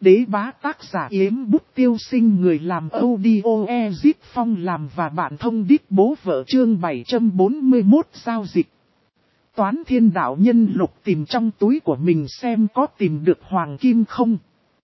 Đế bá tác giả Yếm Bút Tiêu Sinh, người làm audio Ezip Phong làm và bạn thông đít bố vợ, chương 741 giao dịch. Toán Thiên đạo nhân lục tìm trong túi của mình xem có tìm được hoàng kim không.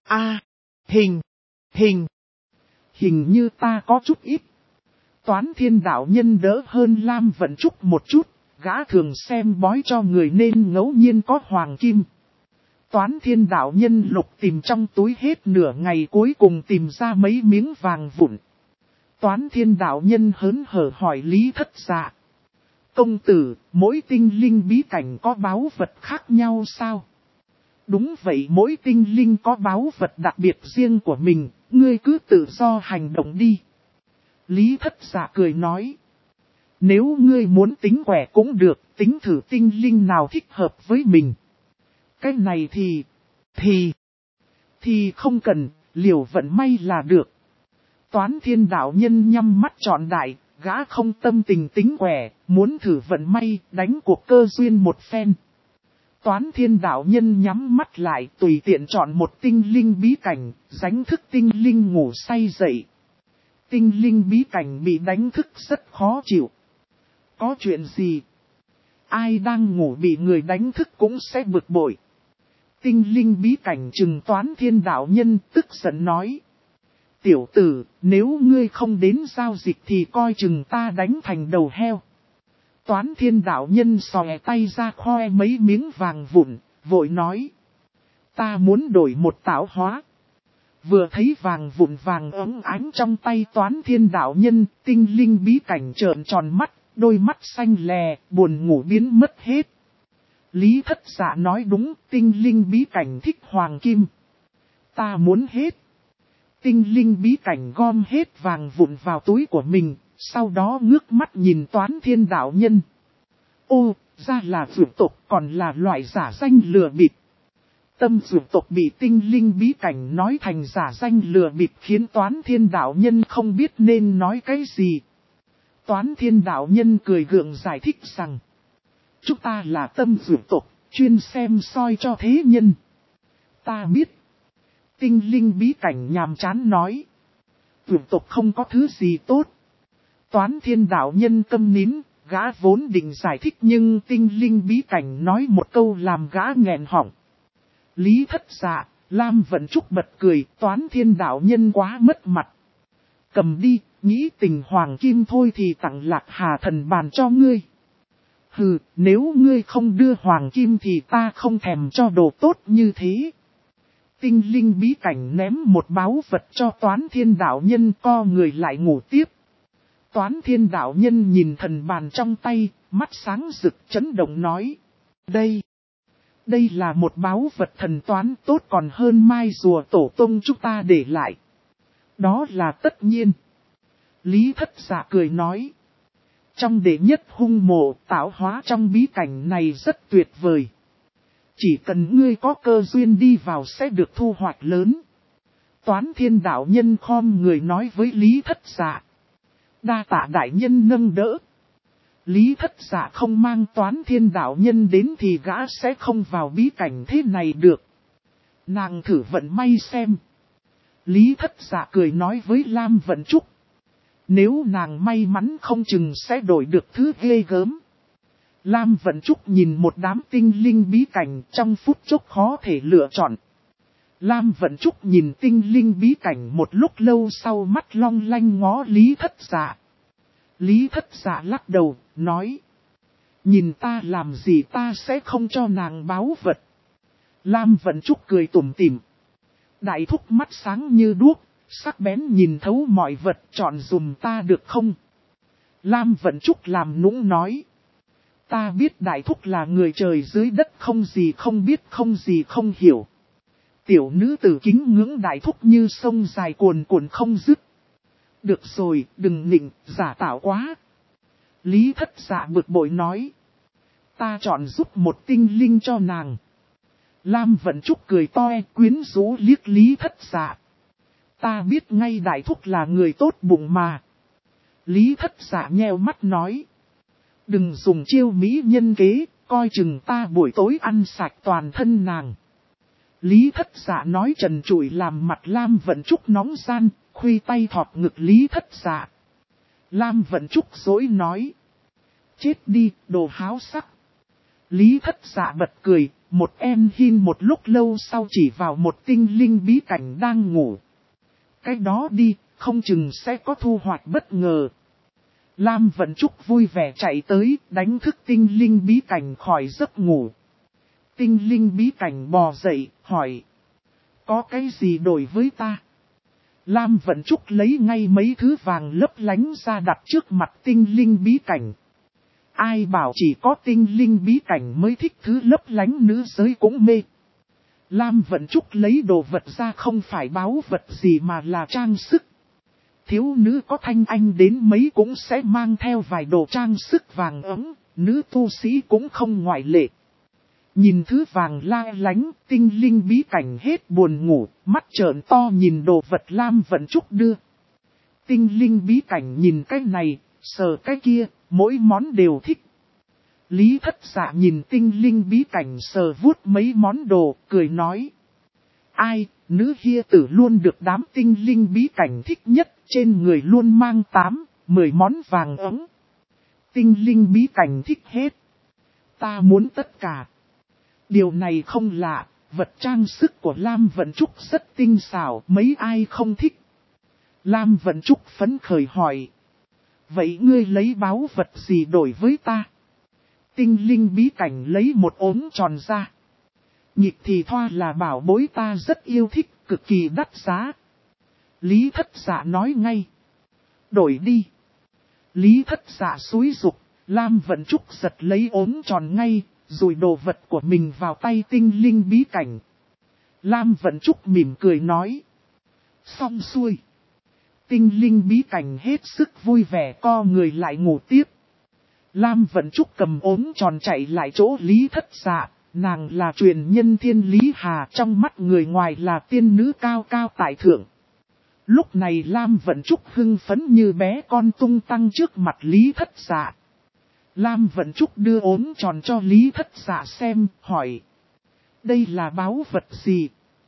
Hình như ta có chút ít. Toán Thiên đạo nhân đỡ hơn Lam Vận Trúc một chút, gã thường xem bói cho người nên ngẫu nhiên có hoàng kim. Toán Thiên đạo nhân lục tìm trong túi hết nửa ngày, cuối cùng tìm ra mấy miếng vàng vụn. Toán Thiên đạo nhân hớn hở hỏi Lý Thất Dạ: công tử, mỗi tinh linh bí cảnh có báu vật khác nhau sao? Đúng vậy, mỗi tinh linh có báu vật đặc biệt riêng của mình, ngươi cứ tự do hành động đi. Lý Thất Dạ cười nói: nếu ngươi muốn tính quẻ cũng được, tính thử tinh linh nào thích hợp với mình. Cái này thì không cần, liều vận may là được. Toán Thiên đạo nhân nhắm mắt trọn đại, gã không tâm tình tính quẻ, muốn thử vận may, đánh cuộc cơ duyên một phen. Toán Thiên đạo nhân nhắm mắt lại, tùy tiện chọn một tinh linh bí cảnh, đánh thức tinh linh ngủ say dậy. Tinh linh bí cảnh bị đánh thức rất khó chịu. Có chuyện gì? Ai đang ngủ bị người đánh thức cũng sẽ bực bội. Tinh linh bí cảnh trừng Toán Thiên đạo nhân, tức giận nói: tiểu tử, nếu ngươi không đến giao dịch thì coi chừng ta đánh thành đầu heo. Toán Thiên đạo nhân xòe tay ra khoe mấy miếng vàng vụn, vội nói: ta muốn đổi một tạo hóa. Vừa thấy vàng vụn vàng óng ánh trong tay Toán Thiên đạo nhân, tinh linh bí cảnh trợn tròn mắt, đôi mắt xanh lè, buồn ngủ biến mất hết. Lý Thất Dạ nói đúng, tinh linh bí cảnh thích hoàng kim. Ta muốn hết. Tinh linh bí cảnh gom hết vàng vụn vào túi của mình, sau đó ngước mắt nhìn Toán Thiên đạo nhân. Ô, ra là dược tộc, còn là loại giả danh lừa bịp. Tâm dược tộc bị tinh linh bí cảnh nói thành giả danh lừa bịp khiến Toán Thiên đạo nhân không biết nên nói cái gì. Toán Thiên đạo nhân cười gượng giải thích rằng: chúng ta là tâm dược tộc, chuyên xem soi cho thế nhân. Ta biết. Tinh linh bí cảnh nhàm chán nói: dược tộc không có thứ gì tốt. Toán Thiên đạo nhân câm nín, gã vốn định giải thích nhưng tinh linh bí cảnh nói một câu làm gã nghẹn họng. Lý Thất Dạ, Lam Vận Trúc bật cười, Toán Thiên đạo nhân quá mất mặt. Cầm đi, nghĩ tình hoàng kim thôi thì tặng Lạc Hà thần bàn cho ngươi. Hừ, nếu ngươi không đưa hoàng kim thì ta không thèm cho đồ tốt như thế. Tinh linh bí cảnh ném một báu vật cho Toán Thiên đạo nhân, co người lại ngủ tiếp. Toán Thiên đạo nhân nhìn thần bàn trong tay, mắt sáng rực chấn động nói: Đây là một báu vật thần toán tốt, còn hơn mai rùa tổ tông chúng ta để lại. Đó là tất nhiên. Lý Thất Dạ cười nói: trong đệ nhất hung mộ, tạo hóa trong bí cảnh này rất tuyệt vời. Chỉ cần ngươi có cơ duyên đi vào sẽ được thu hoạch lớn. Toán Thiên đạo nhân khom người nói với Lý Thất Dạ: đa tạ đại nhân nâng đỡ. Lý Thất Dạ không mang Toán Thiên đạo nhân đến thì gã sẽ không vào bí cảnh thế này được. Nàng thử vận may xem. Lý Thất Dạ cười nói với Lam Vận Trúc: nếu nàng may mắn không chừng sẽ đổi được thứ ghê gớm. Lam Vận Trúc nhìn một đám tinh linh bí cảnh, trong phút chốc khó thể lựa chọn. Lam Vận Trúc nhìn tinh linh bí cảnh một lúc lâu sau, mắt long lanh ngó Lý Thất Dạ. Lý Thất Dạ lắc đầu, nói: nhìn ta làm gì, ta sẽ không cho nàng báu vật. Lam Vận Trúc cười tủm tỉm. Đại thúc mắt sáng như đuốc, sắc bén nhìn thấu mọi vật, chọn dùm ta được không? Lam Vận Trúc làm nũng nói: ta biết đại thúc là người trời dưới đất, không gì không biết, không gì không hiểu. Tiểu nữ tử kính ngưỡng đại thúc như sông dài cuồn cuộn không dứt. Được rồi, đừng nịnh, giả tạo quá. Lý Thất Dạ bực bội nói: ta chọn giúp một tinh linh cho nàng. Lam Vận Trúc cười toe, quyến rũ liếc Lý Thất Dạ. Ta biết ngay đại thúc là người tốt bụng mà. Lý Thất Dạ nheo mắt nói: đừng dùng chiêu mỹ nhân kế, coi chừng ta buổi tối ăn sạch toàn thân nàng. Lý Thất Dạ nói trần trụi làm mặt Lam Vận Trúc nóng gian, khuy tay thọt ngực Lý Thất Dạ. Lam Vận Trúc dỗi nói. Chết đi, đồ háo sắc. Lý Thất Dạ bật cười, một em hin một lúc lâu sau chỉ vào một tinh linh bí cảnh đang ngủ. Cái đó đi, không chừng sẽ có thu hoạch bất ngờ. Lam Vận Trúc vui vẻ chạy tới, đánh thức tinh linh bí cảnh khỏi giấc ngủ. Tinh linh bí cảnh bò dậy, hỏi. Có cái gì đổi với ta? Lam Vận Trúc lấy ngay mấy thứ vàng lấp lánh ra đặt trước mặt tinh linh bí cảnh. Ai bảo chỉ có tinh linh bí cảnh mới thích thứ lấp lánh, nữ giới cũng mê. Lam Vận Trúc lấy đồ vật ra không phải báu vật gì mà là trang sức. Thiếu nữ có thanh anh đến mấy cũng sẽ mang theo vài đồ trang sức vàng ấm, nữ tu sĩ cũng không ngoại lệ. Nhìn thứ vàng la lánh, tinh linh bí cảnh hết buồn ngủ, mắt trợn to nhìn đồ vật Lam Vận Trúc đưa. Tinh linh bí cảnh nhìn cái này, sờ cái kia, mỗi món đều thích. Lý Thất Dạ nhìn tinh linh bí cảnh sờ vuốt mấy món đồ, cười nói. Ai, nữ hia tử luôn được đám tinh linh bí cảnh thích nhất, trên người luôn mang 8-10 món vàng ấm. Tinh linh bí cảnh thích hết. Ta muốn tất cả. Điều này không lạ, vật trang sức của Lam Vận Trúc rất tinh xảo, mấy ai không thích. Lam Vận Trúc phấn khởi hỏi. Vậy ngươi lấy báu vật gì đổi với ta? Tinh linh bí cảnh lấy một ốm tròn ra. Nhịp thì thoa là bảo bối ta rất yêu thích, cực kỳ đắt giá. Lý Thất Dạ nói ngay. Đổi đi. Lý Thất Dạ xúi giục, Lam Vận Trúc giật lấy ốm tròn ngay, rồi đồ vật của mình vào tay tinh linh bí cảnh. Lam Vận Trúc mỉm cười nói. Xong xuôi. Tinh linh bí cảnh hết sức vui vẻ co người lại ngủ tiếp. Lam Vận Trúc cầm ốm tròn chạy lại chỗ Lý Thất Dạ. Nàng là truyền nhân thiên Lý Hà, trong mắt người ngoài là tiên nữ cao cao tại thượng. Lúc này Lam Vận Trúc hưng phấn như bé con tung tăng trước mặt Lý Thất Dạ. Lam Vận Trúc đưa ốm tròn cho Lý Thất Dạ xem, hỏi. Đây là báu vật gì?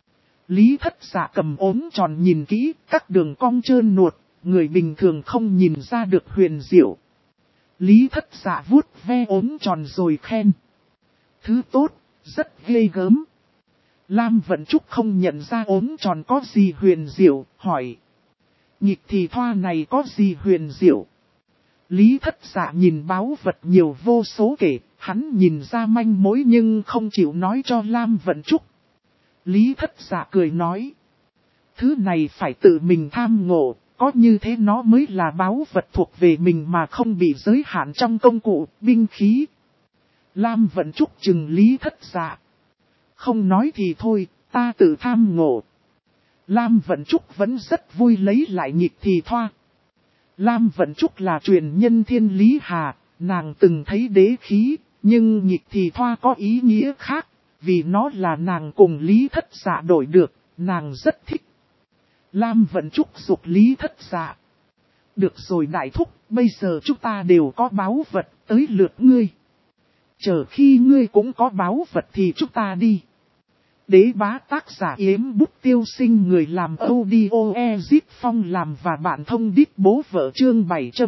Lý Thất Dạ cầm ốm tròn nhìn kỹ, các đường cong trơn nuột, người bình thường không nhìn ra được huyền diệu. Lý Thất Dạ vuốt ve ốm tròn rồi khen. Thứ tốt, rất ghê gớm. Lam Vận Trúc không nhận ra ốm tròn có gì huyền diệu, hỏi. Nhịp thì thoa này có gì huyền diệu? Lý Thất Dạ nhìn báu vật nhiều vô số kể, hắn nhìn ra manh mối nhưng không chịu nói cho Lam Vận Trúc. Lý Thất Dạ cười nói. Thứ này phải tự mình tham ngộ, có như thế nó mới là báu vật thuộc về mình mà không bị giới hạn trong công cụ, binh khí. Lam Vận Trúc chừng Lý Thất Dạ. Không nói thì thôi, ta tự tham ngộ. Lam Vận Trúc vẫn rất vui lấy lại nhịp thì thoa. Lam Vận Trúc là truyền nhân thiên Lý Hà, nàng từng thấy đế khí, nhưng nhịp thì thoa có ý nghĩa khác, vì nó là nàng cùng Lý Thất Dạ đổi được, nàng rất thích. Lam Vận Trúc giục Lý Thất Dạ. Được rồi đại thúc, bây giờ chúng ta đều có báu vật, tới lượt ngươi. Chờ khi ngươi cũng có báu vật thì chúng ta đi. Đế bá tác giả Yếm Bút Tiêu Sinh, người làm audio Ezip Phong làm và bạn thông đít bố vợ chương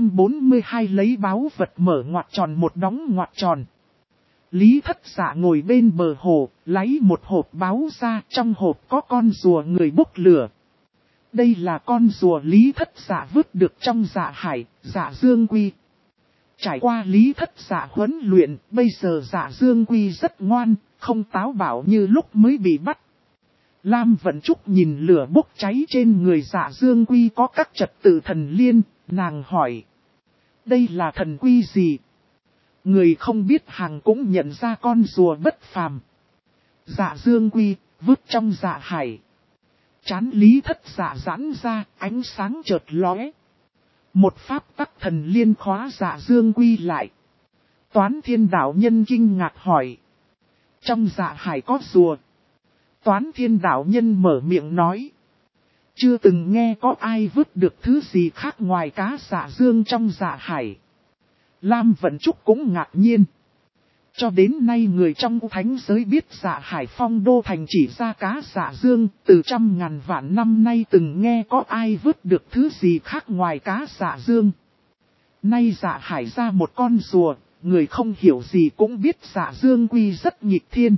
742 lấy báu vật mở ngoặc tròn một đóng ngoặc tròn. Lý Thất Dạ ngồi bên bờ hồ, lấy một hộp báu ra, trong hộp có con rùa người bốc lửa. Đây là con rùa Lý Thất Dạ vứt được trong Dạ Hải, Dạ Dương Quy. Trải qua Lý Thất Dạ huấn luyện, bây giờ Dạ Dương Quy rất ngoan, không táo bạo như lúc mới bị bắt. Lam Vận Trúc nhìn lửa bốc cháy trên người Dạ Dương Quy có các trật tự thần liên, nàng hỏi. Đây là thần quy gì? Người không biết hàng cũng nhận ra con rùa bất phàm. Dạ Dương Quy, vứt trong Dạ Hải. Trán Lý Thất Dạ giãn ra, ánh sáng chợt lóe. Một pháp tắc thần liên khóa Dạ Dương Quy lại. Toán Thiên đạo nhân kinh ngạc hỏi. Trong Dạ Hải có rùa. Toán Thiên đạo nhân mở miệng nói. Chưa từng nghe có ai vứt được thứ gì khác ngoài cá Dạ Dương trong Dạ Hải. Lam Vận Trúc cũng ngạc nhiên. Cho đến nay người trong thánh giới biết Dạ Hải Phong đô thành chỉ ra cá Dạ Dương, từ trăm ngàn vạn năm nay từng nghe có ai vớt được thứ gì khác ngoài cá Dạ Dương. Nay Dạ Hải ra một con rùa, người không hiểu gì cũng biết Dạ Dương Quy rất nghịch thiên.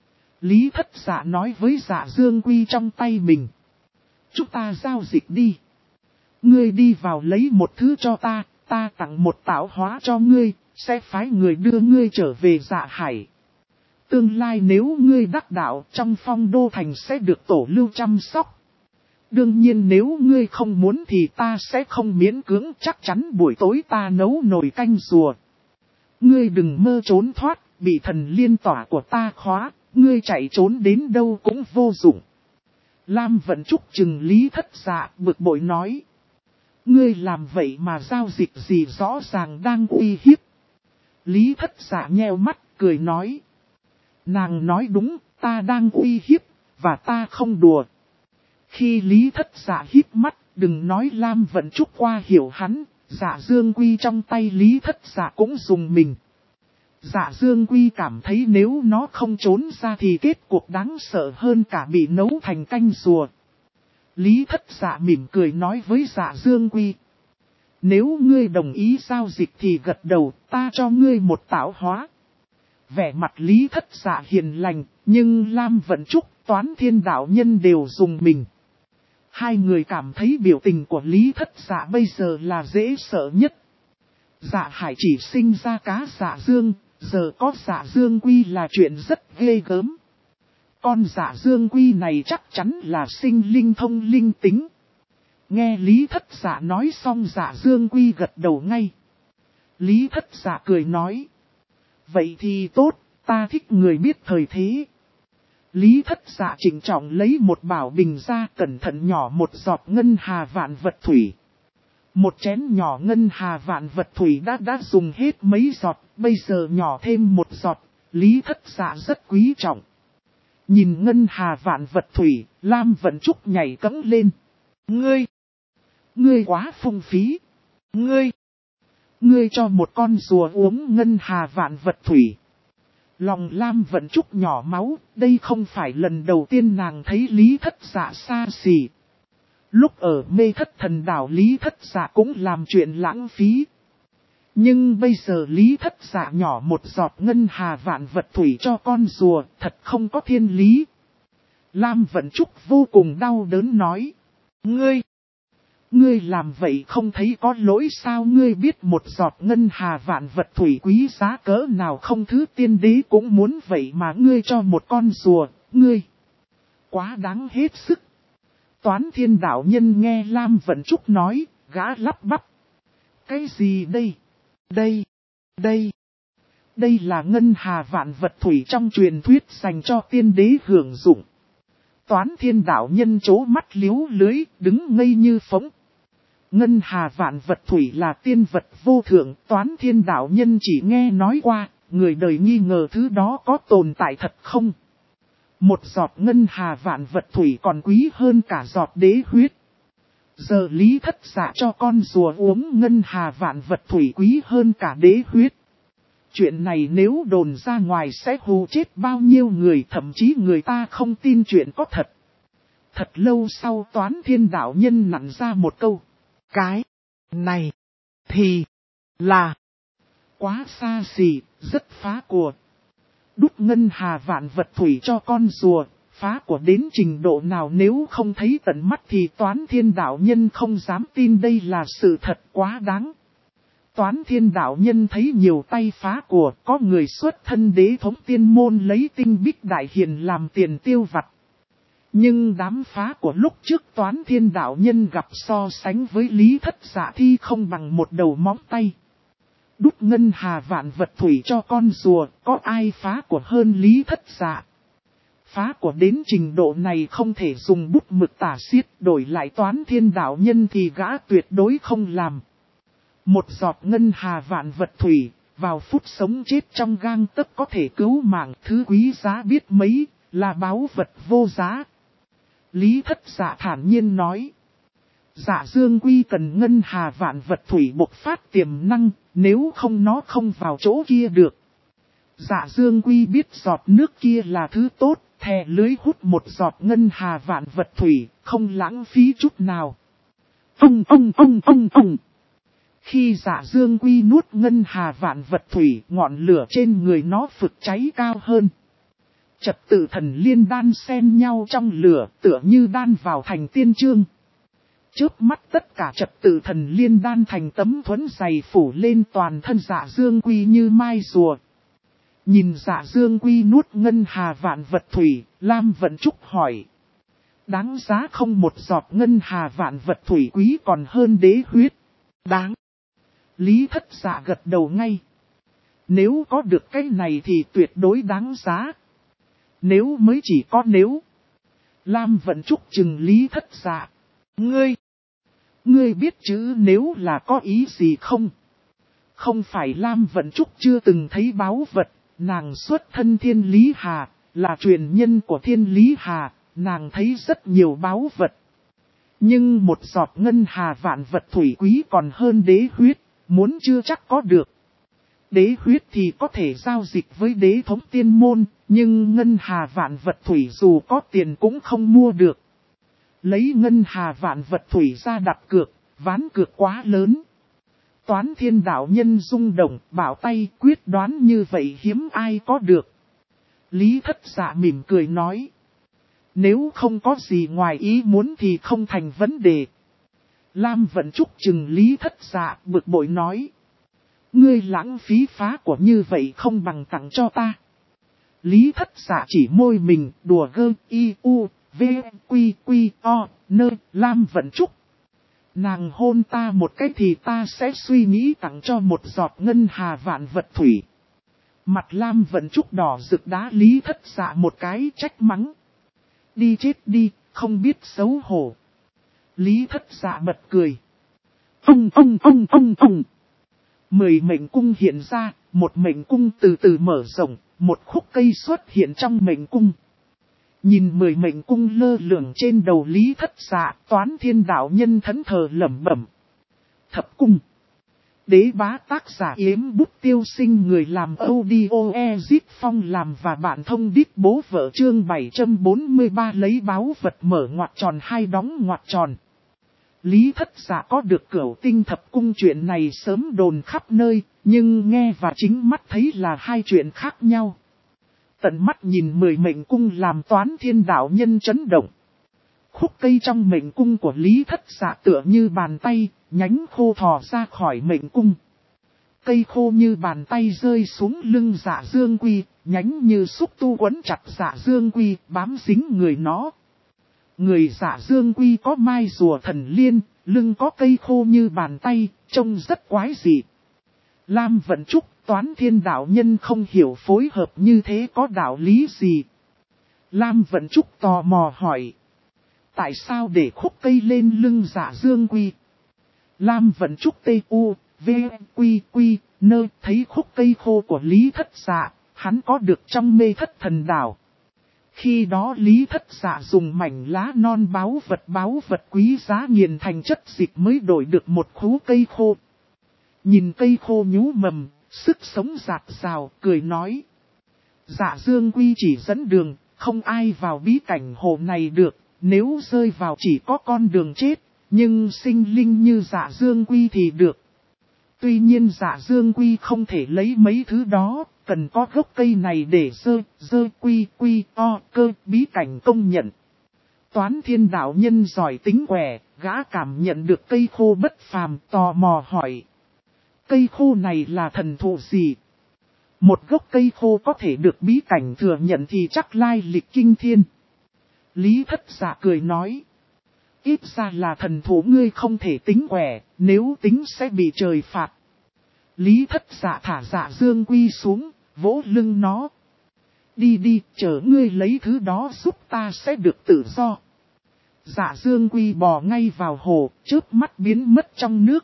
Lý Thất Dạ nói với Dạ Dương Quy trong tay mình. Chúng ta giao dịch đi. Ngươi đi vào lấy một thứ cho ta tặng một tạo hóa cho ngươi, sẽ phái người đưa ngươi trở về Dạ Hải. Tương lai nếu ngươi đắc đạo trong Phong đô thành sẽ được tổ lưu chăm sóc. Đương nhiên nếu ngươi không muốn thì ta sẽ không miễn cưỡng, chắc chắn buổi tối ta nấu nồi canh rùa. Ngươi đừng mơ trốn thoát, bị thần liên tỏa của ta khóa, ngươi chạy trốn đến đâu cũng vô dụng. Lam Vận Trúc chừng Lý Thất Dạ bực bội nói. Ngươi làm vậy mà giao dịch gì rõ ràng đang uy hiếp. Lý Thất Dạ nheo mắt cười nói. Nàng nói đúng, ta đang uy hiếp, và ta không đùa. Khi Lý Thất Dạ hít mắt, đừng nói Lam Vận Trúc qua hiểu hắn, Dạ Dương Quy trong tay Lý Thất Dạ cũng dùng mình. Dạ Dương Quy cảm thấy nếu nó không trốn ra thì kết cuộc đáng sợ hơn cả bị nấu thành canh rùa. Lý Thất Dạ mỉm cười nói với Dạ Dương Quy. Nếu ngươi đồng ý giao dịch thì gật đầu, ta cho ngươi một tạo hóa. Vẻ mặt Lý Thất Dạ hiền lành, nhưng Lam Vận Trúc, Toán Thiên đạo nhân đều dùng mình. Hai người cảm thấy biểu tình của Lý Thất Dạ bây giờ là dễ sợ nhất. Dạ Hải chỉ sinh ra cá Dạ Dương, giờ có Dạ Dương Quy là chuyện rất ghê gớm. Con Dạ Dương Quy này chắc chắn là sinh linh thông linh tính. Nghe Lý Thất Dạ nói xong Dạ Dương Quy gật đầu ngay. Lý Thất Dạ cười nói. Vậy thì tốt, ta thích người biết thời thế. Lý Thất Dạ trịnh trọng lấy một bảo bình ra, cẩn thận nhỏ một giọt ngân hà vạn vật thủy. Một chén nhỏ ngân hà vạn vật thủy đã dùng hết mấy giọt, bây giờ nhỏ thêm một giọt, Lý Thất Dạ rất quý trọng. Nhìn ngân hà vạn vật thủy, Lam Vận Trúc nhảy cẫng lên. Ngươi quá phung phí. Ngươi cho một con rùa uống ngân hà vạn vật thủy. Lòng Lam Vận Trúc nhỏ máu, đây không phải lần đầu tiên nàng thấy Lý Thất Dạ xa xỉ. Lúc ở Mê Thất Thần Đảo Lý Thất Dạ cũng làm chuyện lãng phí. Nhưng bây giờ Lý Thất Dạ nhỏ một giọt ngân hà vạn vật thủy cho con rùa, thật không có thiên lý. Lam Vận Trúc vô cùng đau đớn nói. Ngươi làm vậy không thấy có lỗi sao? Ngươi biết một giọt ngân hà vạn vật thủy quý giá cỡ nào không? Thứ tiên đế cũng muốn vậy mà ngươi cho một con rùa, ngươi quá đáng hết sức. Toán Thiên đạo nhân nghe Lam Vận Trúc nói, gã lắp bắp. Cái gì đây? Đây là ngân hà vạn vật thủy trong truyền thuyết dành cho tiên đế hưởng dụng. Toán Thiên đạo nhân trố mắt liếu lưới, đứng ngây như phỗng. Ngân hà vạn vật thủy là tiên vật vô thượng, Toán Thiên đạo nhân chỉ nghe nói qua, người đời nghi ngờ thứ đó có tồn tại thật không? Một giọt ngân hà vạn vật thủy còn quý hơn cả giọt đế huyết. Giờ Lý Thất Dạ cho con rùa uống ngân hà vạn vật thủy quý hơn cả đế huyết. Chuyện này nếu đồn ra ngoài sẽ hù chết bao nhiêu người, thậm chí người ta không tin chuyện có thật. Thật lâu sau Toán Thiên đạo nhân nặn ra một câu. Cái này thì là quá xa xỉ, rất phá của. Đúc ngân hà vạn vật thủy cho con rùa, phá của đến trình độ nào nếu không thấy tận mắt thì Toán Thiên đạo nhân không dám tin đây là sự thật, quá đáng. Toán Thiên đạo nhân thấy nhiều tay phá của, có người xuất thân đế thống tiên môn lấy tinh bích đại hiền làm tiền tiêu vặt. Nhưng đám phá của lúc trước Toán Thiên đạo nhân gặp so sánh với Lý Thất Dạ thì không bằng một đầu móng tay. Đúc ngân hà vạn vật thủy cho con rùa, có ai phá của hơn Lý Thất Dạ? Phá của đến trình độ này không thể dùng bút mực tả xiết, đổi lại Toán Thiên đạo nhân thì gã tuyệt đối không làm. Một giọt ngân hà vạn vật thủy, vào phút sống chết trong gang tấc có thể cứu mạng, thứ quý giá biết mấy, là báu vật vô giá. Lý Thất Dạ thản nhiên nói. Dạ Dương Quy cần ngân hà vạn vật thủy bộc phát tiềm năng, nếu không nó không vào chỗ kia được. Dạ Dương Quy biết giọt nước kia là thứ tốt, thè lưới hút một giọt ngân hà vạn vật thủy, không lãng phí chút nào. Ông. Khi Dạ Dương Quy nuốt ngân hà vạn vật thủy, ngọn lửa trên người nó phực cháy cao hơn. Trật tự thần liên đan xen nhau trong lửa, tựa như đan vào thành tiên chương. Chớp mắt tất cả trật tự thần liên đan thành tấm thuẫn dày phủ lên toàn thân Dạ Dương Quy như mai rùa. Nhìn Dạ Dương Quy nuốt ngân hà vạn vật thủy, Lam Vận Trúc hỏi. Đáng giá không một giọt ngân hà vạn vật thủy quý còn hơn đế huyết? Đáng. Lý Thất Dạ gật đầu ngay. Nếu có được cái này thì tuyệt đối đáng giá. Nếu mới chỉ có nếu. Lam Vận Trúc chừng Lý Thất Dạ. Ngươi biết chữ nếu là có ý gì không? Không phải Lam Vận Trúc chưa từng thấy báu vật, nàng xuất thân Thiên Lý Hà, là truyền nhân của Thiên Lý Hà, nàng thấy rất nhiều báu vật. Nhưng một giọt ngân hà vạn vật thủy quý còn hơn đế huyết, muốn chưa chắc có được. Đế huyết thì có thể giao dịch với đế thống tiên môn, nhưng ngân hà vạn vật thủy dù có tiền cũng không mua được. Lấy ngân hà vạn vật thủy ra đặt cược, ván cược quá lớn. Toán Thiên đạo nhân rung động, bảo tay quyết đoán như vậy hiếm ai có được. Lý Thất Dạ mỉm cười nói. Nếu không có gì ngoài ý muốn thì không thành vấn đề. Lam Vận Trúc chừng Lý Thất Dạ bực bội nói. Ngươi lãng phí phá của như vậy không bằng tặng cho ta. Lý Thất Dạ chỉ môi mình đùa gơ y u v quy quy o nơ Lam Vận Trúc. Nàng hôn ta một cái thì ta sẽ suy nghĩ tặng cho một giọt ngân hà vạn vật thủy. Mặt Lam Vận Trúc đỏ rực đá Lý Thất Dạ một cái trách mắng. Đi chết đi, không biết xấu hổ. Lý Thất Dạ bật cười. Ông. 10 mệnh cung hiện ra, một mệnh cung từ từ mở rộng, một khúc cây xuất hiện trong mệnh cung. Nhìn 10 mệnh cung lơ lửng trên đầu Lý Thất Dạ, Toán Thiên đạo nhân thẫn thờ lẩm bẩm. Thập cung. Đế bá tác giả Yếm Bút Tiêu Sinh người làm audio Ezip Phong làm và bạn thông đít bố vợ chương 743 lấy báu vật mở ngoặc tròn hai đóng ngoặc tròn. Lý Thất Dạ có được Cửu Tinh Thập Cung chuyện này sớm đồn khắp nơi, nhưng nghe và chính mắt thấy là hai chuyện khác nhau. Tận mắt nhìn 10 mệnh cung làm Toán Thiên đạo nhân chấn động. Khúc cây trong mệnh cung của Lý Thất Dạ tựa như bàn tay, nhánh khô thò ra khỏi mệnh cung. Cây khô như bàn tay rơi xuống lưng Dạ Dương Quy, nhánh như xúc tu quấn chặt Dạ Dương Quy, bám dính người nó. Người Dạ Dương Quy có mai rùa thần liên, lưng có cây khô như bàn tay, trông rất quái dị. Lam Vận Trúc, Toán Thiên đạo nhân không hiểu phối hợp như thế có đạo lý gì. Lam Vận Trúc tò mò hỏi. Tại sao để khúc cây lên lưng Dạ Dương Quy? Lam Vận Trúc tê u, v, quy quy, nơ thấy khúc cây khô của Lý Thất Dạ, hắn có được trong Mê Thất Thần Đảo. Khi đó Lý Thất Dạ dùng mảnh lá non báu vật quý giá nghiền thành chất dịch mới đổi được một khú cây khô. Nhìn cây khô nhú mầm, sức sống rạt rào, cười nói. Dạ Dương Quy chỉ dẫn đường, không ai vào bí cảnh hồ này được, nếu rơi vào chỉ có con đường chết, nhưng sinh linh như Dạ Dương Quy thì được. Tuy nhiên Dạ Dương Quy không thể lấy mấy thứ đó, cần có gốc cây này để quy cơ bí cảnh công nhận. Toán Thiên đạo nhân giỏi tính quẻ, gã cảm nhận được cây khô bất phàm, tò mò hỏi. Cây khô này là thần thụ gì? Một gốc cây khô có thể được bí cảnh thừa nhận thì chắc lai lịch kinh thiên. Lý Thất Dạ cười nói. Ít ra là thần thú ngươi không thể tính quẻ, nếu tính sẽ bị trời phạt. Lý Thất Dạ thả Dạ Dương Quy xuống, vỗ lưng nó. Đi, chờ ngươi lấy thứ đó giúp ta sẽ được tự do. Dạ Dương Quy bò ngay vào hồ, chớp mắt biến mất trong nước.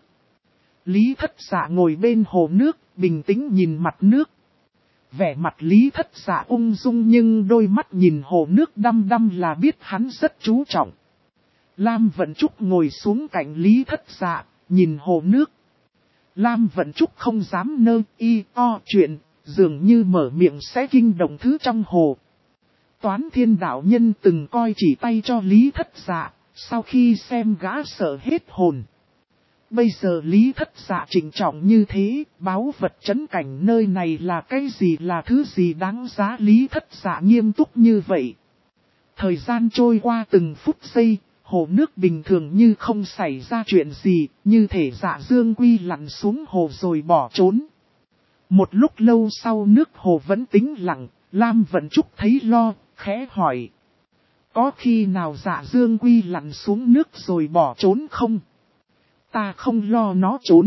Lý Thất Dạ ngồi bên hồ nước, bình tĩnh nhìn mặt nước. Vẻ mặt Lý Thất Dạ ung dung nhưng đôi mắt nhìn hồ nước đăm đăm là biết hắn rất chú trọng. Lam Vận Trúc ngồi xuống cạnh Lý Thất Dạ, nhìn hồ nước. Lam Vận Trúc không dám nơ y o chuyện, dường như mở miệng sẽ kinh động thứ trong hồ. Toán Thiên đạo nhân từng coi chỉ tay cho Lý Thất Dạ, sau khi xem gã sợ hết hồn. Bây giờ Lý Thất Dạ trịnh trọng như thế, báu vật trấn cảnh nơi này là cái gì, là thứ gì đáng giá Lý Thất Dạ nghiêm túc như vậy. Thời gian trôi qua từng phút giây, hồ nước bình thường như không xảy ra chuyện gì, như thể Dạ Dương Quy lặn xuống hồ rồi bỏ trốn. Một lúc lâu sau nước hồ vẫn tĩnh lặng, Lam Vận Trúc thấy lo, khẽ hỏi. Có khi nào Dạ Dương Quy lặn xuống nước rồi bỏ trốn không? Ta không lo nó trốn.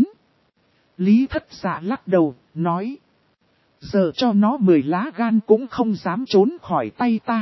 Lý Thất Dạ lắc đầu, nói. Giờ cho nó 10 lá gan cũng không dám trốn khỏi tay ta.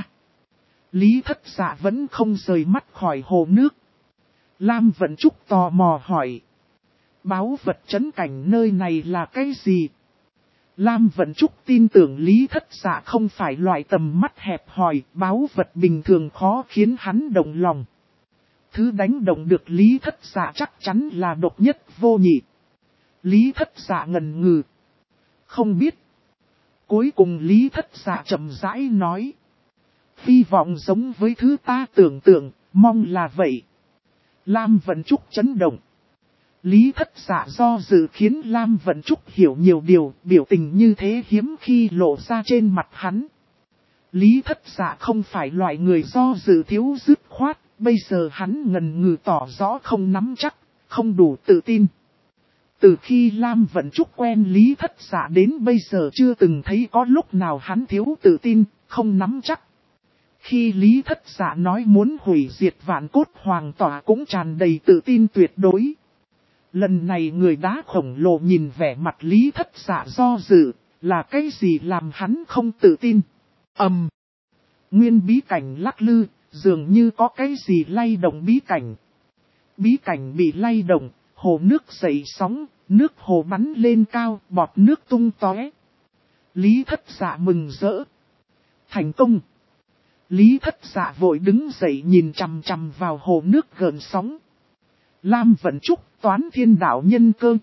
Lý Thất Dạ vẫn không rời mắt khỏi hồ nước. Lam Vận Trúc tò mò hỏi. Báu vật trấn cảnh nơi này là cái gì? Lam Vận Trúc tin tưởng Lý Thất Dạ không phải loại tầm mắt hẹp hòi, báu vật bình thường khó khiến hắn động lòng. Thứ đánh động được Lý Thất Dạ chắc chắn là độc nhất vô nhị. Lý Thất Dạ ngần ngừ. Không biết. Cuối cùng Lý Thất Dạ chậm rãi nói. Hy vọng giống với thứ ta tưởng tượng, mong là vậy. Lam Vận Trúc chấn động. Lý Thất Dạ do dự khiến Lam Vận Trúc hiểu nhiều điều, biểu tình như thế hiếm khi lộ ra trên mặt hắn. Lý Thất Dạ không phải loại người do dự thiếu dứt khoát, bây giờ hắn ngần ngừ tỏ rõ không nắm chắc, không đủ tự tin. Từ khi Lam Vận Trúc quen Lý Thất Dạ đến bây giờ chưa từng thấy có lúc nào hắn thiếu tự tin, không nắm chắc. Khi Lý Thất Dạ nói muốn hủy diệt Vạn Cốt Hoàng Tỏa cũng tràn đầy tự tin tuyệt đối. Lần này người đá khổng lồ nhìn vẻ mặt Lý Thất Dạ do dự, là cái gì làm hắn không tự tin? Nguyên bí cảnh lắc lư, dường như có cái gì lay động bí cảnh. Bí cảnh bị lay động, hồ nước dậy sóng, nước hồ bắn lên cao, bọt nước tung tóe. Lý Thất Dạ mừng rỡ. Thành công! Lý Thất Dạ vội đứng dậy nhìn chằm chằm vào hồ nước gợn sóng. Lam Vận Trúc, Toán Thiên đạo nhân cơ,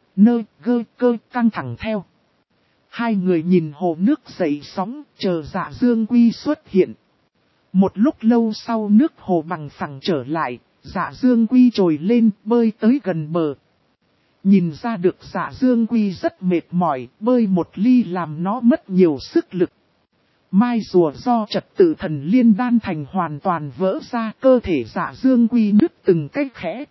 cơ căng thẳng theo. Hai người nhìn hồ nước dậy sóng, chờ Dạ Dương Quy xuất hiện. Một lúc lâu sau nước hồ bằng phẳng trở lại, Dạ Dương Quy trồi lên bơi tới gần bờ. Nhìn ra được Dạ Dương Quy rất mệt mỏi, bơi một ly làm nó mất nhiều sức lực. Mai rùa do trật tự thần liên đan thành hoàn toàn vỡ ra, cơ thể Dạ Dương Quy nứt từng cái khẽ.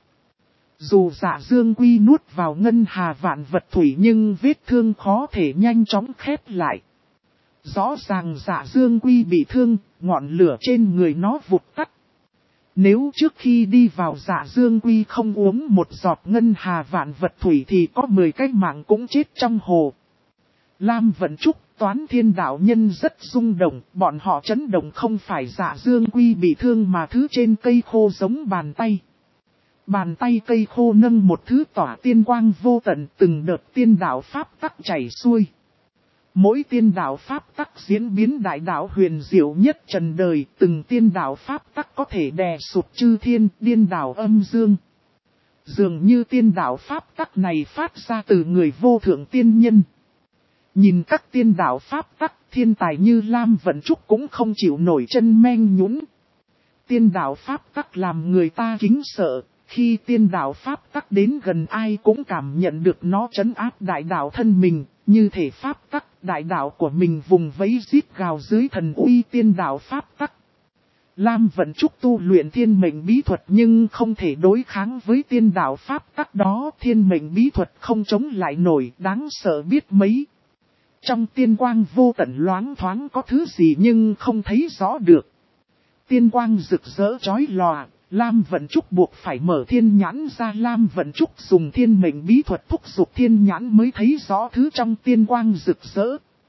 Dù Dạ Dương Quy nuốt vào ngân hà vạn vật thủy nhưng vết thương khó thể nhanh chóng khép lại. Rõ ràng Dạ Dương Quy bị thương, ngọn lửa trên người nó vụt tắt. Nếu trước khi đi vào Dạ Dương Quy không uống một giọt ngân hà vạn vật thủy thì có 10 cái mạng cũng chết trong hồ. Lam Vận Trúc, Toán Thiên đạo nhân rất rung động, bọn họ chấn động không phải Dạ Dương Quy bị thương mà thứ trên cây khô giống bàn tay. Bàn tay cây khô nâng một thứ tỏa tiên quang vô tận, từng đợt tiên đạo pháp tắc chảy xuôi. Mỗi tiên đạo pháp tắc diễn biến đại đạo huyền diệu nhất trần đời, từng tiên đạo pháp tắc có thể đè sụp chư thiên, điên đảo âm dương. Dường như tiên đạo pháp tắc này phát ra từ người vô thượng tiên nhân. Nhìn các tiên đạo pháp tắc, thiên tài như Lam Vận Trúc cũng không chịu nổi chân men nhũn. Tiên đạo pháp tắc làm người ta kính sợ, khi tiên đạo pháp tắc đến gần ai cũng cảm nhận được nó trấn áp đại đạo thân mình, như thể pháp tắc đại đạo của mình vùng vẫy rít gào dưới thần uy tiên đạo pháp tắc. Lam Vận Trúc tu luyện thiên mệnh bí thuật nhưng không thể đối kháng với tiên đạo pháp tắc đó, thiên mệnh bí thuật không chống lại nổi, đáng sợ biết mấy. Trong tiên quang vô tận loáng thoáng có thứ gì nhưng không thấy rõ được. Tiên quang rực rỡ chói lòa, Lam Vận Trúc buộc phải mở thiên nhãn ra. Lam Vận Trúc dùng thiên mệnh bí thuật thúc giục thiên nhãn mới thấy rõ thứ trong tiên quang rực rỡ.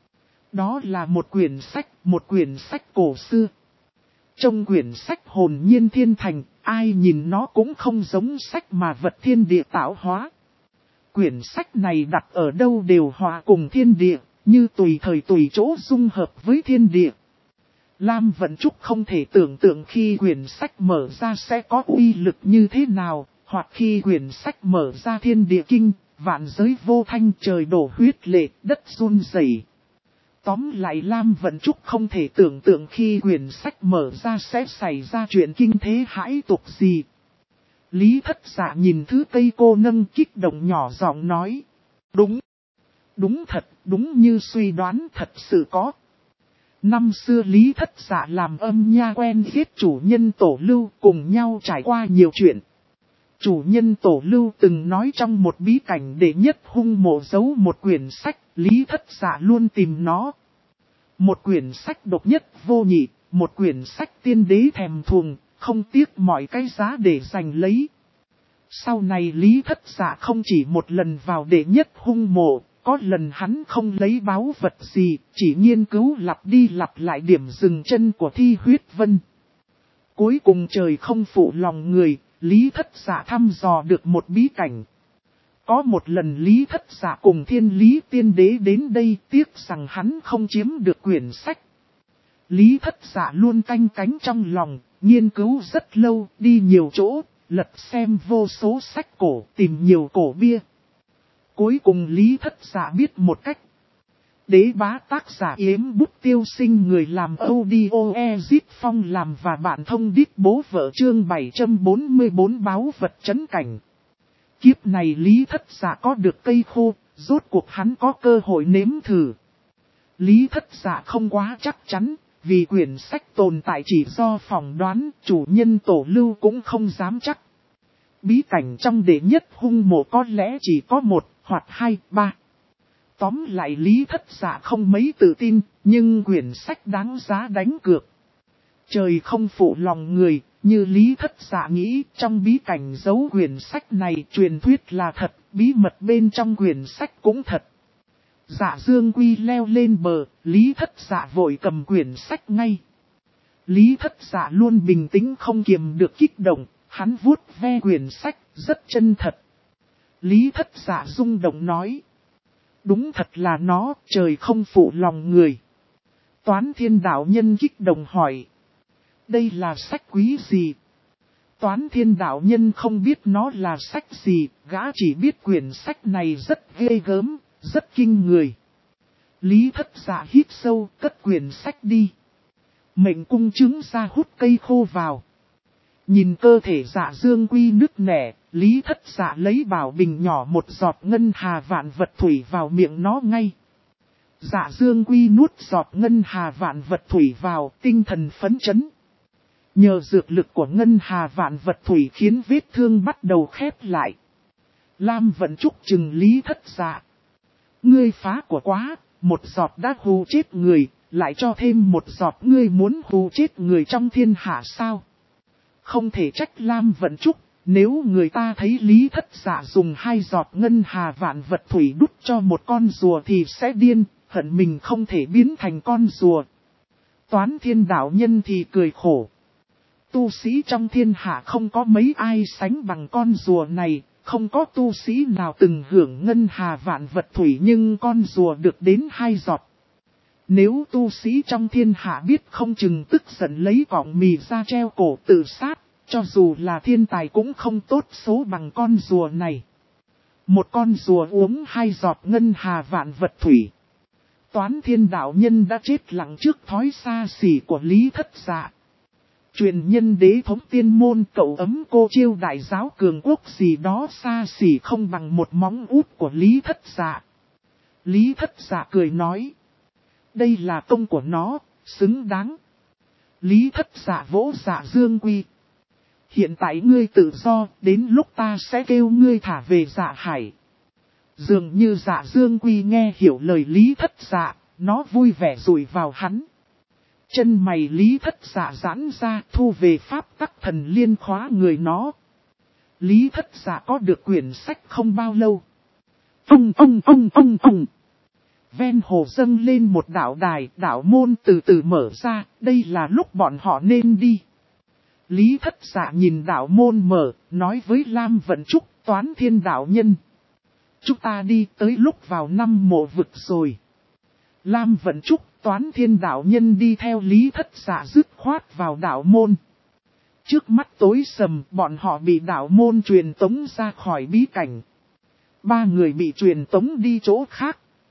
Đó là một quyển sách cổ xưa. Trong quyển sách hồn nhiên thiên thành, ai nhìn nó cũng không giống sách mà vật thiên địa tạo hóa. Quyển sách này đặt ở đâu đều hòa cùng thiên địa, như tùy thời tùy chỗ dung hợp với thiên địa. Lam Vận Trúc không thể tưởng tượng khi quyển sách mở ra sẽ có uy lực như thế nào, hoặc khi quyển sách mở ra thiên địa kinh, vạn giới vô thanh, trời đổ huyết lệ, đất run rẩy. Tóm lại Lam Vận Trúc không thể tưởng tượng khi quyển sách mở ra sẽ xảy ra chuyện kinh thế hãi tục gì. Lý Thất Dạ nhìn thứ cây cô nâng kích động nhỏ giọng nói. Đúng. Đúng thật, đúng như suy đoán thật sự có. Năm xưa Lý Thất Dạ làm âm nha quen biết chủ nhân Tổ Lưu cùng nhau trải qua nhiều chuyện. Chủ nhân Tổ Lưu từng nói trong một bí cảnh đệ nhất hung mộ giấu một quyển sách, Lý Thất Dạ luôn tìm nó. Một quyển sách độc nhất vô nhị, một quyển sách tiên đế thèm thuồng, không tiếc mọi cái giá để giành lấy. Sau này Lý Thất Dạ không chỉ một lần vào đệ nhất hung mộ, có lần hắn không lấy báu vật gì, chỉ nghiên cứu lặp đi lặp lại điểm dừng chân của Thi Huyết Vân. Cuối cùng trời không phụ lòng người, Lý Thất Dạ thăm dò được một bí cảnh. Có một lần Lý Thất Dạ cùng Thiên Lý Tiên Đế đến đây, tiếc rằng hắn không chiếm được quyển sách. Lý Thất Dạ luôn canh cánh trong lòng, nghiên cứu rất lâu, đi nhiều chỗ, lật xem vô số sách cổ, tìm nhiều cổ bia. Cuối cùng Lý Thất Dạ biết một cách. Đế bá tác giả Yếm Bút Tiêu Sinh người làm audio Ezit Phong làm và bạn thông đít bố vợ chương 744 báo vật chấn cảnh. Kiếp này Lý Thất Dạ có được cây khô, rốt cuộc hắn có cơ hội nếm thử. Lý Thất Dạ không quá chắc chắn, vì quyển sách tồn tại chỉ do phỏng đoán, chủ nhân Tổ Lưu cũng không dám chắc. Bí cảnh trong đệ nhất hung mộ có lẽ chỉ có 1 hoặc 2, 3. Tóm lại Lý Thất Dạ không mấy tự tin, nhưng quyển sách đáng giá đánh cược. Trời không phụ lòng người, như Lý Thất Dạ nghĩ, trong bí cảnh giấu quyển sách này truyền thuyết là thật, bí mật bên trong quyển sách cũng thật. Dạ Dương Quy leo lên bờ, Lý Thất Dạ vội cầm quyển sách ngay. Lý Thất Dạ luôn bình tĩnh không kiềm được kích động, hắn vuốt ve quyển sách, rất chân thật. Lý Thất Dạ rung động nói. Đúng thật là nó, trời không phụ lòng người. Toán Thiên đạo nhân kích động hỏi. Đây là sách quý gì? Toán Thiên đạo nhân không biết nó là sách gì, gã chỉ biết quyển sách này rất ghê gớm, rất kinh người. Lý Thất Dạ hít sâu, cất quyển sách đi. Mệnh cung trứng ra hút cây khô vào. Nhìn cơ thể Dạ Dương Quy nứt nẻ, Lý Thất Dạ lấy bảo bình nhỏ một giọt ngân hà vạn vật thủy vào miệng nó ngay. Dạ Dương Quy nuốt giọt ngân hà vạn vật thủy vào, tinh thần phấn chấn. Nhờ dược lực của ngân hà vạn vật thủy khiến vết thương bắt đầu khép lại. Lam Vận Trúc chừng Lý Thất Dạ. Ngươi phá của quá, một giọt đã hù chết người, lại cho thêm một giọt ngươi muốn hù chết người trong thiên hạ sao? Không thể trách Lam Vận Trúc, nếu người ta thấy Lý Thất Dạ dùng 2 giọt ngân hà vạn vật thủy đút cho một con rùa thì sẽ điên, hận mình không thể biến thành con rùa. Toán Thiên đạo nhân thì cười khổ. Tu sĩ trong thiên hạ không có mấy ai sánh bằng con rùa này, không có tu sĩ nào từng hưởng ngân hà vạn vật thủy nhưng con rùa được đến 2 giọt. Nếu tu sĩ trong thiên hạ biết không chừng tức giận lấy cọng mì ra treo cổ tự sát, cho dù là thiên tài cũng không tốt số bằng con rùa này. Một con rùa uống 2 giọt ngân hà vạn vật thủy. Toán Thiên đạo nhân đã chết lặng trước thói xa xỉ của Lý Thất Dạ. Truyền nhân đế thống tiên môn cậu ấm cô chiêu đại giáo cường quốc gì đó xa xỉ không bằng một móng út của Lý Thất Dạ. Lý Thất Dạ cười nói. Đây là công của nó, xứng đáng. Lý Thất Dạ vỗ Dạ Dương Quy. Hiện tại ngươi tự do, đến lúc ta sẽ kêu ngươi thả về Dạ Hải. Dường như Dạ Dương Quy nghe hiểu lời Lý Thất Dạ, nó vui vẻ rủi vào hắn. Chân mày Lý Thất Dạ giãn ra thu về pháp tắc thần liên khóa người nó. Lý Thất Dạ có được quyển sách không bao lâu. Ông. Ven hồ dâng lên một đạo đài, đạo môn từ từ mở ra, đây là lúc bọn họ nên đi. Lý Thất Dạ nhìn đạo môn mở, nói với Lam Vận Trúc, Toán Thiên đạo nhân. Chúng ta đi tới lúc vào năm mộ vực rồi. Lam Vận Trúc, Toán Thiên đạo nhân đi theo Lý Thất Dạ dứt khoát vào đạo môn. Trước mắt tối sầm, bọn họ bị đạo môn truyền tống ra khỏi bí cảnh. 3 người bị truyền tống đi chỗ khác.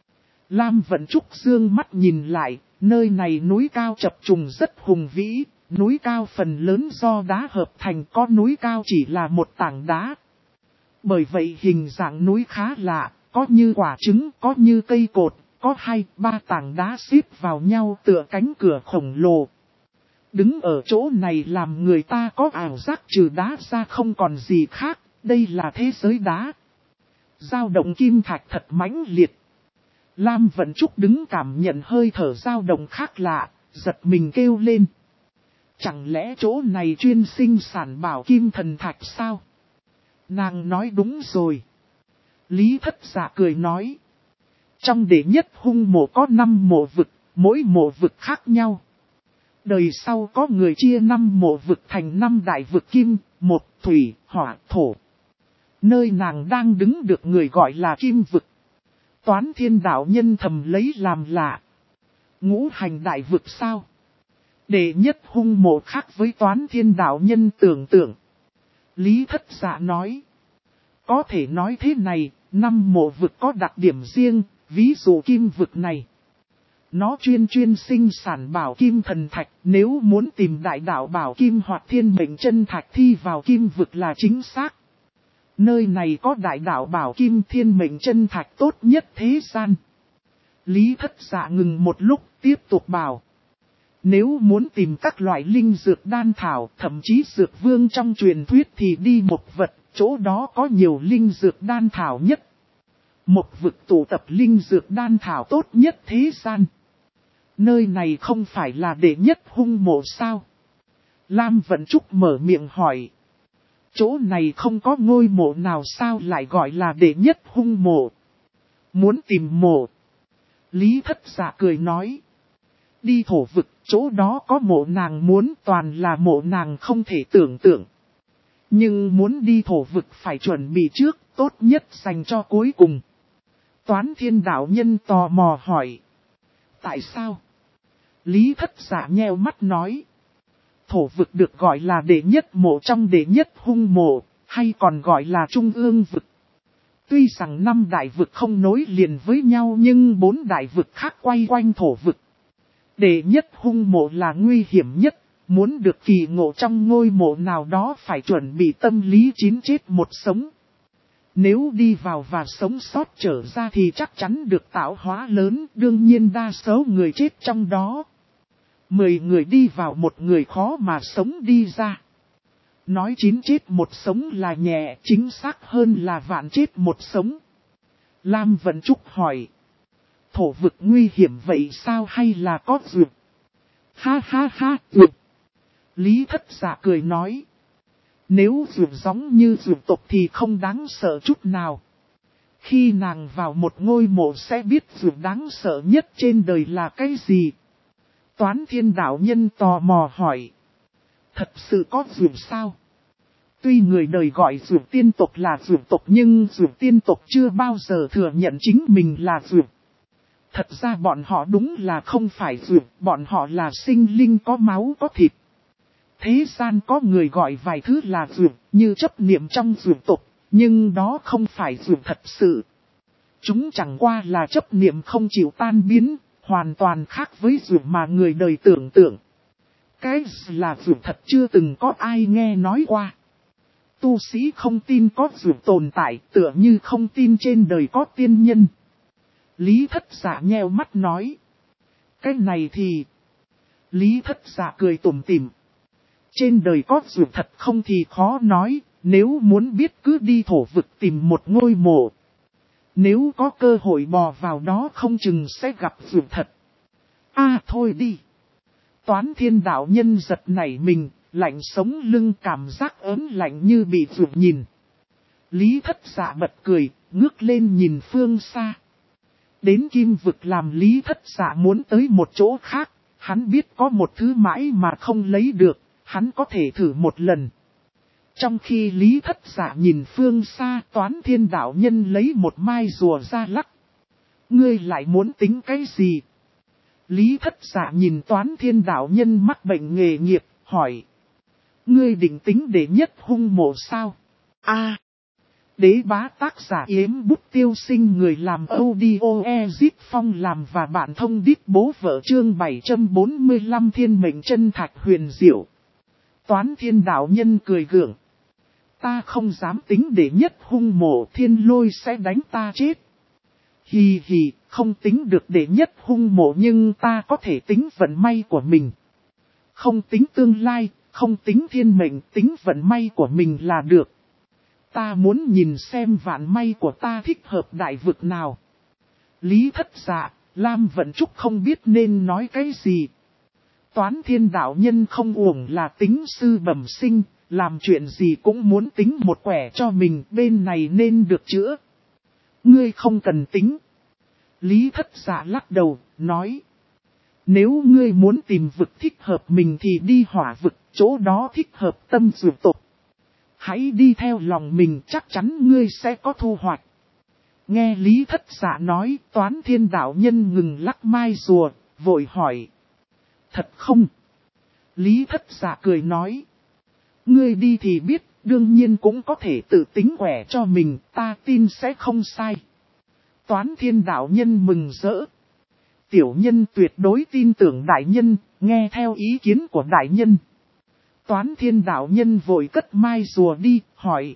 Lam Vận Trúc dương mắt nhìn lại, nơi này núi cao chập trùng rất hùng vĩ, núi cao phần lớn do đá hợp thành, có núi cao chỉ là một tảng đá. Bởi vậy hình dạng núi khá lạ, có như quả trứng, có như cây cột, có 2-3 tảng đá xếp vào nhau tựa cánh cửa khổng lồ. Đứng ở chỗ này làm người ta có ảo giác trừ đá ra không còn gì khác, đây là thế giới đá. Dao động kim thạch thật mãnh liệt. Lam Vận Trúc đứng cảm nhận hơi thở dao động khác lạ, giật mình kêu lên. Chẳng lẽ chỗ này chuyên sinh sản bảo kim thần thạch sao? Nàng nói đúng rồi. Lý Thất Dạ cười nói. Trong đệ nhất hung mộ có 5 mộ vực, mỗi mộ vực khác nhau. Đời sau có người chia 5 mộ vực thành 5 đại vực kim, một thủy, hỏa, thổ. Nơi nàng đang đứng được người gọi là kim vực. Toán Thiên đạo nhân thầm lấy làm lạ. Ngũ hành đại vực sao? Đệ nhất hung mộ khác với Toán Thiên đạo nhân tưởng tượng. Lý Thất Dạ nói. Có thể nói thế này, 5 mộ vực có đặc điểm riêng, ví dụ kim vực này. Nó chuyên sinh sản bảo kim thần thạch, nếu muốn tìm đại đạo bảo kim hoặc thiên mệnh chân thạch thi vào kim vực là chính xác. Nơi này có đại đạo bảo kim thiên mệnh chân thạch tốt nhất thế gian. Lý Thất Dạ ngừng một lúc, tiếp tục bảo. Nếu muốn tìm các loại linh dược đan thảo, thậm chí dược vương trong truyền thuyết thì đi một vật, chỗ đó có nhiều linh dược đan thảo nhất. Một vực tụ tập linh dược đan thảo tốt nhất thế gian. Nơi này không phải là đệ nhất hung mộ sao? Lam Vận Trúc mở miệng hỏi. Chỗ này không có ngôi mộ nào sao lại gọi là đệ nhất hung mộ? Muốn tìm mộ. Lý Thất Dạ cười nói. Đi thổ vực, chỗ đó có mộ nàng muốn, toàn là mộ nàng không thể tưởng tượng. Nhưng muốn đi thổ vực phải chuẩn bị trước, tốt nhất dành cho cuối cùng. Toán Thiên đạo nhân tò mò hỏi. Tại sao? Lý Thất Dạ nheo mắt nói. Thổ vực được gọi là đệ nhất mộ trong đệ nhất hung mộ, hay còn gọi là trung ương vực. Tuy rằng 5 đại vực không nối liền với nhau nhưng 4 đại vực khác quay quanh thổ vực. Đệ nhất hung mộ là nguy hiểm nhất, muốn được kỳ ngộ trong ngôi mộ nào đó phải chuẩn bị tâm lý 9 chết một sống. Nếu đi vào và sống sót trở ra thì chắc chắn được tạo hóa lớn, đương nhiên đa số người chết trong đó. 10 người đi vào, 1 người khó mà sống đi ra. Nói 9 chết một sống là nhẹ, chính xác hơn là vạn chết một sống. Lam Vận Trúc hỏi. Thổ vực nguy hiểm vậy sao hay là có dược? Ha ha ha, dược. Lý Thất Dạ cười nói. Nếu dược giống như dược tộc thì không đáng sợ chút nào. Khi nàng vào một ngôi mộ sẽ biết dược đáng sợ nhất trên đời là cái gì. Toán Thiên đạo nhân tò mò hỏi. Thật sự có dược sao? Tuy người đời gọi dược tiên tộc là dược tộc nhưng dược tiên tộc chưa bao giờ thừa nhận chính mình là dược. Thật ra bọn họ đúng là không phải dược, bọn họ là sinh linh có máu có thịt. Thế gian có người gọi vài thứ là dược, như chấp niệm trong dược tộc, nhưng đó không phải dược thật sự. Chúng chẳng qua là chấp niệm không chịu tan biến, hoàn toàn khác với dược mà người đời tưởng tượng. Cái là dược thật chưa từng có ai nghe nói qua. Tu sĩ không tin có dược tồn tại, tựa như không tin trên đời có tiên nhân. Lý Thất Dạ nheo mắt nói. Cái này thì... Lý Thất Dạ cười tủm tỉm. Trên đời có dược thật không thì khó nói, nếu muốn biết cứ đi thổ vực tìm một ngôi mộ. Nếu có cơ hội bò vào đó không chừng sẽ gặp dược thật. Thôi đi. Toán Thiên đạo nhân giật nảy mình, lạnh sống lưng, cảm giác ớn lạnh như bị dược nhìn. Lý Thất Dạ bật cười, ngước lên nhìn phương xa. Đến kim vực làm Lý Thất Dạ muốn tới một chỗ khác, hắn biết có một thứ mãi mà không lấy được, hắn có thể thử một lần. Trong khi Lý Thất Dạ nhìn phương xa, Toán Thiên đạo nhân lấy một mai rùa ra lắc. Ngươi lại muốn tính cái gì? Lý Thất Dạ nhìn Toán Thiên đạo nhân mắc bệnh nghề nghiệp, hỏi. Ngươi định tính đệ nhất hung mộ sao? Đế bá tác giả Yếm Bút Tiêu Sinh, người làm audio Ezip Phong làm và bạn thông đít bố vợ. Chương 745 Thiên Mệnh Chân Thạch huyền diệu. Toán Thiên đạo nhân cười gượng. Ta không dám tính để nhất hung mộ, Thiên Lôi sẽ đánh ta chết. Hì hì, không tính được để nhất hung mộ nhưng ta có thể tính vận may của mình. Không tính tương lai, không tính thiên mệnh, tính vận may của mình là được. Ta muốn nhìn xem vạn may của ta thích hợp đại vực nào. Lý Thất Dạ, Lam Vận Trúc không biết nên nói cái gì. Toán Thiên đạo nhân không uổng là tính sư bẩm sinh, làm chuyện gì cũng muốn tính một quẻ cho mình, bên này nên được chữa. Ngươi không cần tính. Lý Thất Dạ lắc đầu, nói. Nếu ngươi muốn tìm vực thích hợp mình thì đi hỏa vực, chỗ đó thích hợp tâm dược tộc. Hãy đi theo lòng mình, chắc chắn ngươi sẽ có thu hoạch. Nghe Lý Thất Dạ nói, Toán Thiên đạo nhân ngừng lắc mai rùa, vội hỏi. Thật không? Lý Thất Dạ cười nói. Ngươi đi thì biết, đương nhiên cũng có thể tự tính quẻ cho mình, ta tin sẽ không sai. Toán Thiên đạo nhân mừng rỡ. Tiểu nhân tuyệt đối tin tưởng đại nhân, nghe theo ý kiến của đại nhân. Toán Thiên đạo nhân vội cất mai rùa đi, hỏi.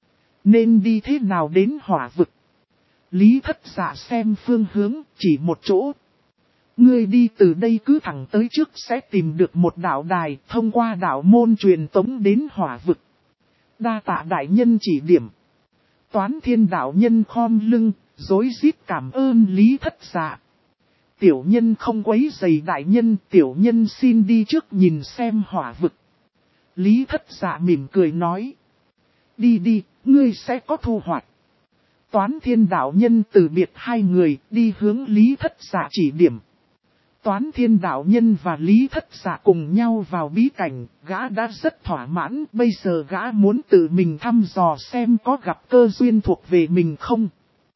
Nên đi thế nào đến hỏa vực? Lý Thất Dạ xem phương hướng, chỉ một chỗ. Ngươi đi từ đây cứ thẳng tới trước sẽ tìm được một đạo đài, thông qua đạo môn truyền tống đến hỏa vực. Đa tạ đại nhân chỉ điểm. Toán Thiên đạo nhân khom lưng, rối rít cảm ơn Lý Thất Dạ. Tiểu nhân không quấy rầy đại nhân, tiểu nhân xin đi trước nhìn xem hỏa vực. Lý Thất Dạ mỉm cười nói. Đi đi, ngươi sẽ có thu hoạch. Toán Thiên đạo nhân từ biệt hai người, đi hướng Lý Thất Dạ chỉ điểm. Toán Thiên đạo nhân và Lý Thất Dạ cùng nhau vào bí cảnh, gã đã rất thỏa mãn, bây giờ gã muốn tự mình thăm dò xem có gặp cơ duyên thuộc về mình không.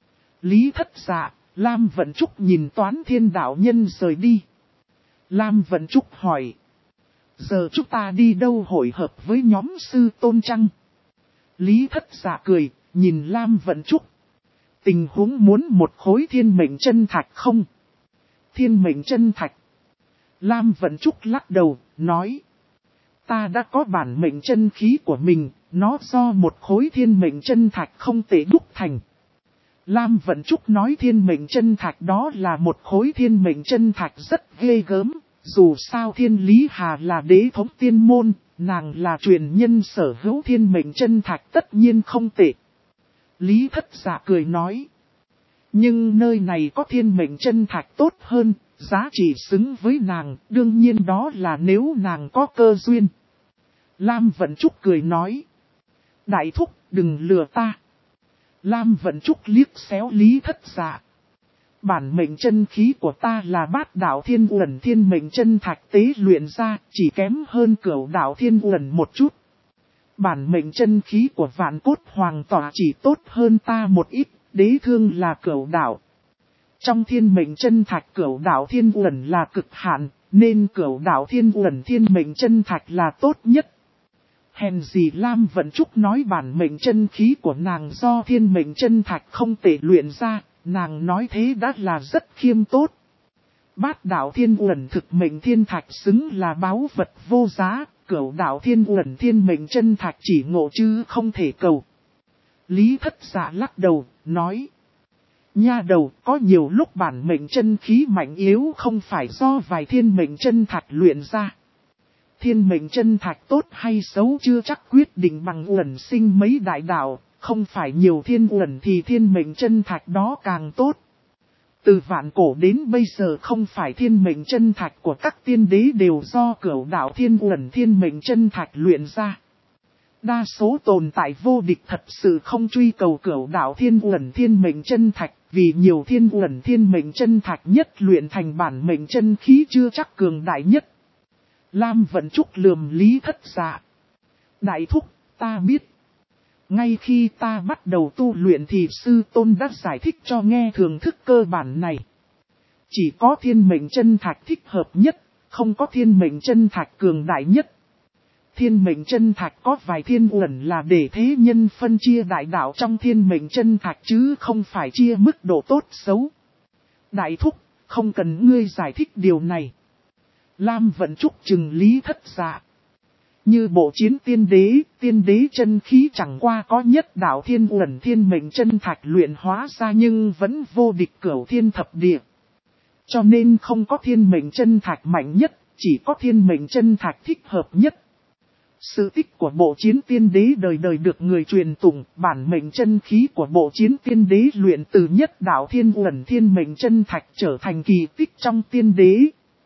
Lý Thất Dạ, Lam Vận Trúc nhìn Toán Thiên đạo nhân rời đi. Lam Vận Trúc hỏi. Giờ chúng ta đi đâu hội hợp với nhóm sư tôn trăng? Lý Thất Dạ cười, nhìn Lam Vận Trúc. Tình huống muốn một khối thiên mệnh chân thạch không? Thiên mệnh chân thạch. Lam Vận Trúc lắc đầu, nói. Ta đã có bản mệnh chân khí của mình, nó do một khối thiên mệnh chân thạch không thể đúc thành. Lam Vận Trúc nói thiên mệnh chân thạch đó là một khối thiên mệnh chân thạch rất ghê gớm. Dù sao Thiên Lý Hà là đế thống tiên môn, nàng là truyền nhân sở hữu thiên mệnh chân thạch tất nhiên không tệ. Lý Thất Dạ cười nói. Nhưng nơi này có thiên mệnh chân thạch tốt hơn, giá trị xứng với nàng, đương nhiên đó là nếu nàng có cơ duyên. Lam Vận Trúc cười nói. Đại thúc, đừng lừa ta. Lam Vận Trúc liếc xéo Lý Thất Dạ. Bản mệnh chân khí của ta là Bát Đạo Thiên Uẩn thiên mệnh chân thạch tế luyện ra, chỉ kém hơn Cửu Đạo Thiên Uẩn một chút. Bản mệnh chân khí của Vạn Cốt Hoàng Tỏa chỉ tốt hơn ta một ít, đế thương là Cửu Đạo. Trong thiên mệnh chân thạch Cửu Đạo Thiên Uẩn là cực hạn, nên Cửu Đạo Thiên Uẩn thiên mệnh chân thạch là tốt nhất. Hèn gì Lam Vận Trúc nói bản mệnh chân khí của nàng do thiên mệnh chân thạch không thể luyện ra. Nàng nói thế đã là rất khiêm tốt. Bát Đạo Thiên Uẩn thực mệnh thiên thạch xứng là báu vật vô giá, Cửu Đạo Thiên Uẩn thiên mệnh chân thạch chỉ ngộ chứ không thể cầu. Lý Thất Dạ lắc đầu, nói. Nha đầu, có nhiều lúc bản mệnh chân khí mạnh yếu không phải do vài thiên mệnh chân thạch luyện ra. Thiên mệnh chân thạch tốt hay xấu chưa chắc quyết định bằng uẩn sinh mấy đại đạo. Không phải nhiều thiên uẩn thì thiên mệnh chân thạch đó càng tốt. Từ vạn cổ đến bây giờ không phải thiên mệnh chân thạch của các tiên đế đều do Cửu Đạo Thiên Uẩn thiên mệnh chân thạch luyện ra. Đa số tồn tại vô địch thật sự không truy cầu Cửu Đạo Thiên Uẩn thiên mệnh chân thạch, vì nhiều thiên uẩn thiên mệnh chân thạch nhất luyện thành bản mệnh chân khí chưa chắc cường đại nhất. Lam Vận Trúc lườm Lý Thất Dạ. Đại thúc, ta biết. Ngay khi ta bắt đầu tu luyện thì sư tôn đã giải thích cho nghe thường thức cơ bản này. Chỉ có thiên mệnh chân thạch thích hợp nhất, không có thiên mệnh chân thạch cường đại nhất. Thiên mệnh chân thạch có vài thiên uẩn là để thế nhân phân chia đại đạo trong thiên mệnh chân thạch chứ không phải chia mức độ tốt xấu. Đại thúc, không cần ngươi giải thích điều này. Lam Vận Trúc chừng Lý Thất Dạ. Như bộ chiến tiên đế chân khí chẳng qua có nhất đạo thiên uẩn thiên mệnh chân thạch luyện hóa ra nhưng vẫn vô địch cửu thiên thập địa. Cho nên không có thiên mệnh chân thạch mạnh nhất, chỉ có thiên mệnh chân thạch thích hợp nhất. Sự tích của bộ chiến tiên đế đời đời được người truyền tụng, bản mệnh chân khí của bộ chiến tiên đế luyện từ nhất đạo thiên uẩn thiên mệnh chân thạch trở thành kỳ tích trong tiên đế.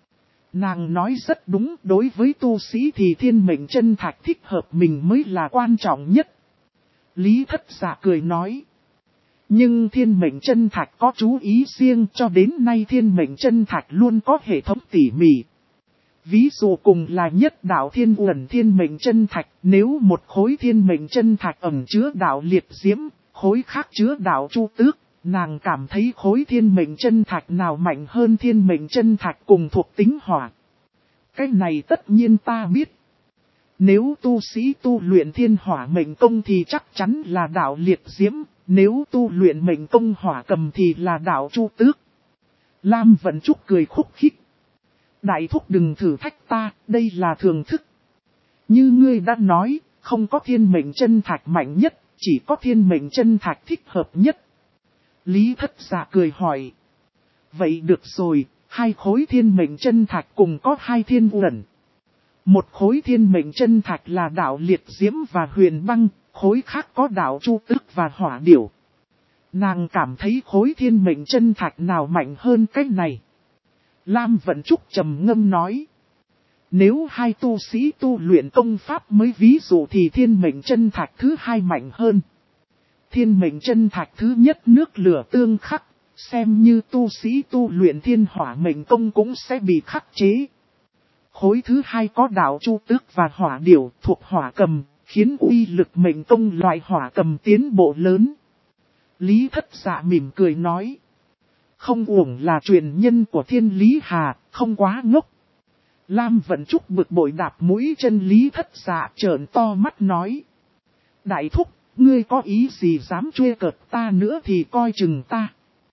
Nàng nói rất đúng, đối với tu sĩ thì thiên mệnh chân thạch thích hợp mình mới là quan trọng nhất. Lý Thất Dạ cười nói. Nhưng thiên mệnh chân thạch có chú ý riêng, cho đến nay thiên mệnh chân thạch luôn có hệ thống tỉ mỉ. Ví dụ cùng là nhất đạo thiên uẩn thiên mệnh chân thạch, nếu một khối thiên mệnh chân thạch ẩn chứa đạo liệt diễm, khối khác chứa đạo chu tước, nàng cảm thấy khối thiên mệnh chân thạch nào mạnh hơn thiên mệnh chân thạch cùng thuộc tính hỏa. Cái này tất nhiên ta biết. Nếu tu sĩ tu luyện thiên hỏa mệnh công thì chắc chắn là đạo liệt diễm, nếu tu luyện mệnh công hỏa cầm thì là đạo chu tước. Lam Vận Trúc cười khúc khích. Đại thúc đừng thử thách ta, đây là thường thức. Như ngươi đã nói, không có thiên mệnh chân thạch mạnh nhất, chỉ có thiên mệnh chân thạch thích hợp nhất. Lý Thất Dạ cười hỏi. Vậy được rồi, hai khối thiên mệnh chân thạch cùng có hai thiên uẩn. Một khối thiên mệnh chân thạch là đạo liệt diễm và huyền băng, khối khác có đạo chu tước và hỏa điểu. Nàng cảm thấy khối thiên mệnh chân thạch nào mạnh hơn cái này. Lam Vận Trúc trầm ngâm nói. Nếu hai tu sĩ tu luyện công pháp mới ví dụ thì thiên mệnh chân thạch thứ hai mạnh hơn. Thiên mệnh chân thạch thứ nhất nước lửa tương khắc, xem như tu sĩ tu luyện thiên hỏa mệnh công cũng sẽ bị khắc chế. Khối thứ hai có đạo chu tước và hỏa điểu thuộc hỏa cầm, khiến uy lực mệnh công loại hỏa cầm tiến bộ lớn. Lý Thất Dạ mỉm cười nói. Không uổng là truyền nhân của Thiên Lý Hà, không quá ngốc. Lam Vận Trúc bực bội đạp mũi chân Lý Thất Dạ trợn to mắt nói. Đại thúc, ngươi có ý gì dám truê cợt ta nữa thì coi chừng ta.